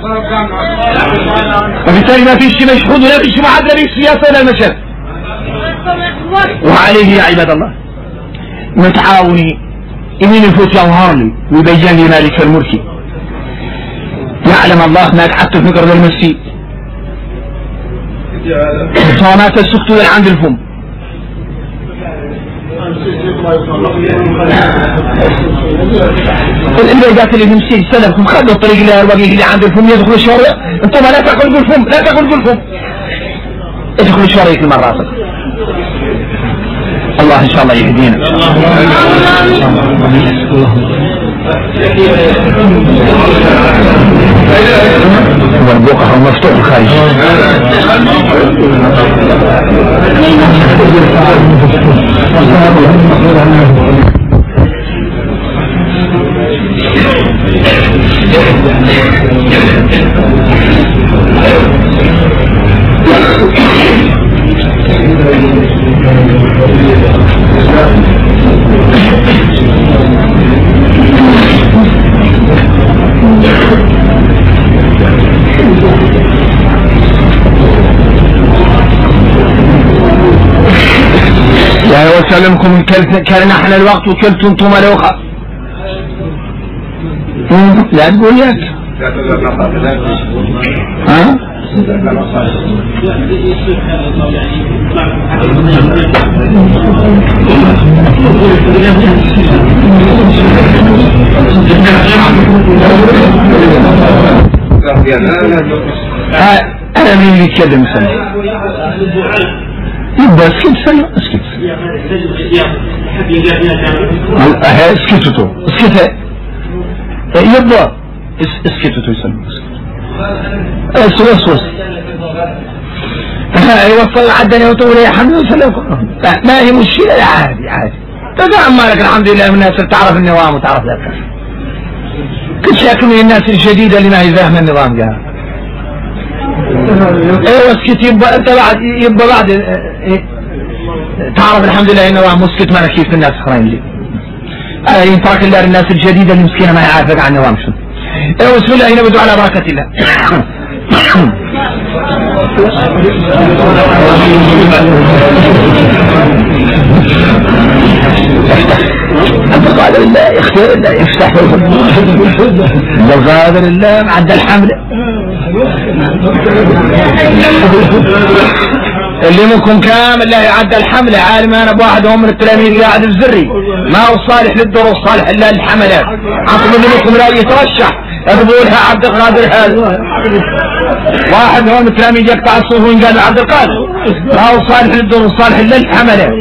وبالتالي ما فيش شيء مشهود ولا فيش معدل للسياسه ولا المشهد. وعليه يا عباد الله متعاونين إمين يفوت يظهر لي ويبين لي مالك الملكي يعلم الله ما قعدت في مقرب المسجد صامات السكت ولا عند الفم اللي قالت لي المسجد سلفكم خلوا الطريق اللي الوقيه اللي عند الفم يدخل الشوارع انتم لا تاكلوا بالفم لا تاكلوا بالفم ادخلوا الشوارع كل مرة الله ان شاء الله يهدينا. والبقعة مفتوح الخارج. يا وسلمكم كان احنا الوقت وكلتم انتم الوقت لا تقول ياك ها انا مين اللي يتكلم سنة يبقى اسكت سنة اسكت اسكتوا يبقى اسكتوا يسمى اسوس يوصل عدني وتقول يا حمد وسلم ما هي مشكلة عادي تدعم مالك الحمد لله من الناس تعرف النظام وتعرف ذلك كل شيء من الناس الجديدة اللي ما هي فاهمة النظام جاء ايوه اسكت يبقى انت بعد تعرف الحمد لله النظام مسكت ما كيف الناس اخرين لي ينترك الله الناس الجديدة المسكينة ما يعرفك عن النظام شو ايوه بسم الله نبدو على بركة الله بقادر الله يختار الله يفتح بقادر الله معدى الحمل اللي منكم كامل الله يعدى الحمل عالم انا بواحدهم من التلاميذ قاعد الزري ما هو صالح للدروس صالح الا للحملات عقب اللي منكم لا يترشح يضربونها عبد القادر هذا واحد هو من التلاميذ يقطع الصفوف قال عبد القادر ما هو صالح للدروس صالح الا للحملات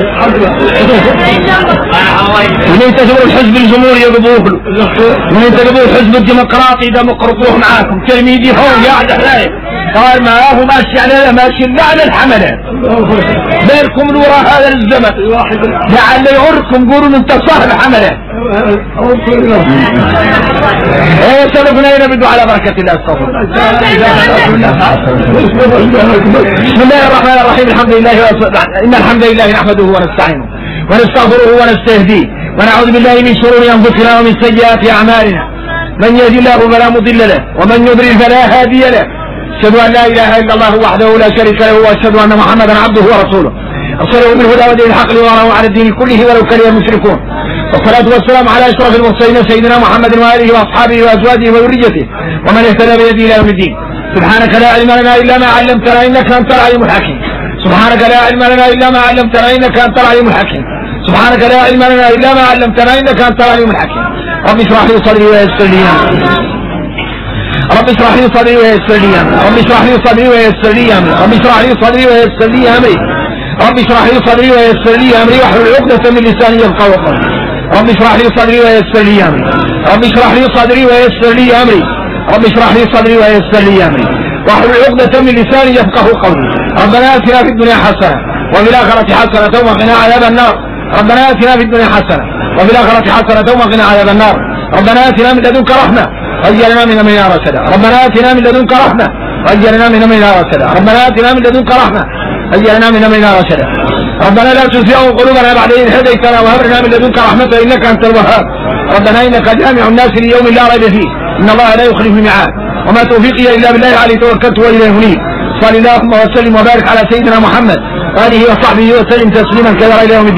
من ينتجبوا الحزب الجمهوري يضربوه من ينتجبوا الحزب الديمقراطي ده مقرطوه معاكم تلميذي هون قاعد حلايب قال ما هو ماشي على ماشي على الحملات بينكم من وراء هذا الزمن لعل يغركم قولوا انت صاحب حملات. ايه سلفنا هنا بدو على بركة الله. استغفر بسم الله الرحمن الرحيم. الحمد لله إن الحمد لله نحمده ونستعينه ونستغفره ونستهديه ونعوذ بالله من شرور أنفسنا ومن سيئات أعمالنا. من يهد الله فلا مضل له ومن يضلل فلا هادي له. أشهد أن لا إله إلا الله وحده لا شريك له وأشهد أن محمدا عبده ورسوله أرسله بالهدى ودين الحق ليظهره على الدين كله ولو كره المشركون. والصلاة والسلام على أشرف المرسلين سيدنا محمد وآله وأصحابه وأزواجه وذريته ومن اهتدى بهديه إلى يوم الدين. سبحانك لا علم لنا إلا ما علمتنا إنك أنت العليم الحكيم. سبحانك لا علم لنا إلا ما علمتنا إنك أنت العليم الحكيم. سبحانك لا علم لنا إلا ما علمتنا إنك أنت العليم الحكيم. رب اشرح لي صدري ويسر لي أمري. رب اشرح لي صدري ويسر لي أمري. رب اشرح لي صدري ويسر لي أمري. رب اشرح لي صدري ويسر لي أمري. رب اشرح لي صدري ويسر لي أمري واحلل عقدة من لساني يفقهوا قولي. رب اشرح لي صدري ويسر لي أمري. رب اشرح لي صدري ويسر لي أمري. رب اشرح لي صدري ويسر لي أمري واحلل عقدة من لساني يفقهوا قولي. ربنا آتنا في الدنيا حسنة وفي الآخرة حسنة وقنا عذاب النار. ربنا آتنا في الدنيا حسنة وفي الآخرة حسنة وقنا عذاب النار. ربنا آتنا من لدنك رحمة وهيئ لنا من أمرنا رشدا. ربنا آتنا من لدنك رحمة وهيئ لنا من أمرنا رشدا. ربنا آتنا من لدنك رحمة وهيئ لنا من أمرنا رشدا. ربنا لا تزغ قلوبنا بعد إذ هديتنا وهب لنا من لدنك رحمة إنك أنت الوهاب. ربنا إنك جامع الناس ليوم لا ريب فيه إن الله لا يخلف الميعاد وما توفيقي إلا بالله عليه توكلت وإليه أنيب. صل اللهم وسلم وبارك على سيدنا محمد وآله وصحبه وسلم تسليما كثيرا إلى يوم الدين.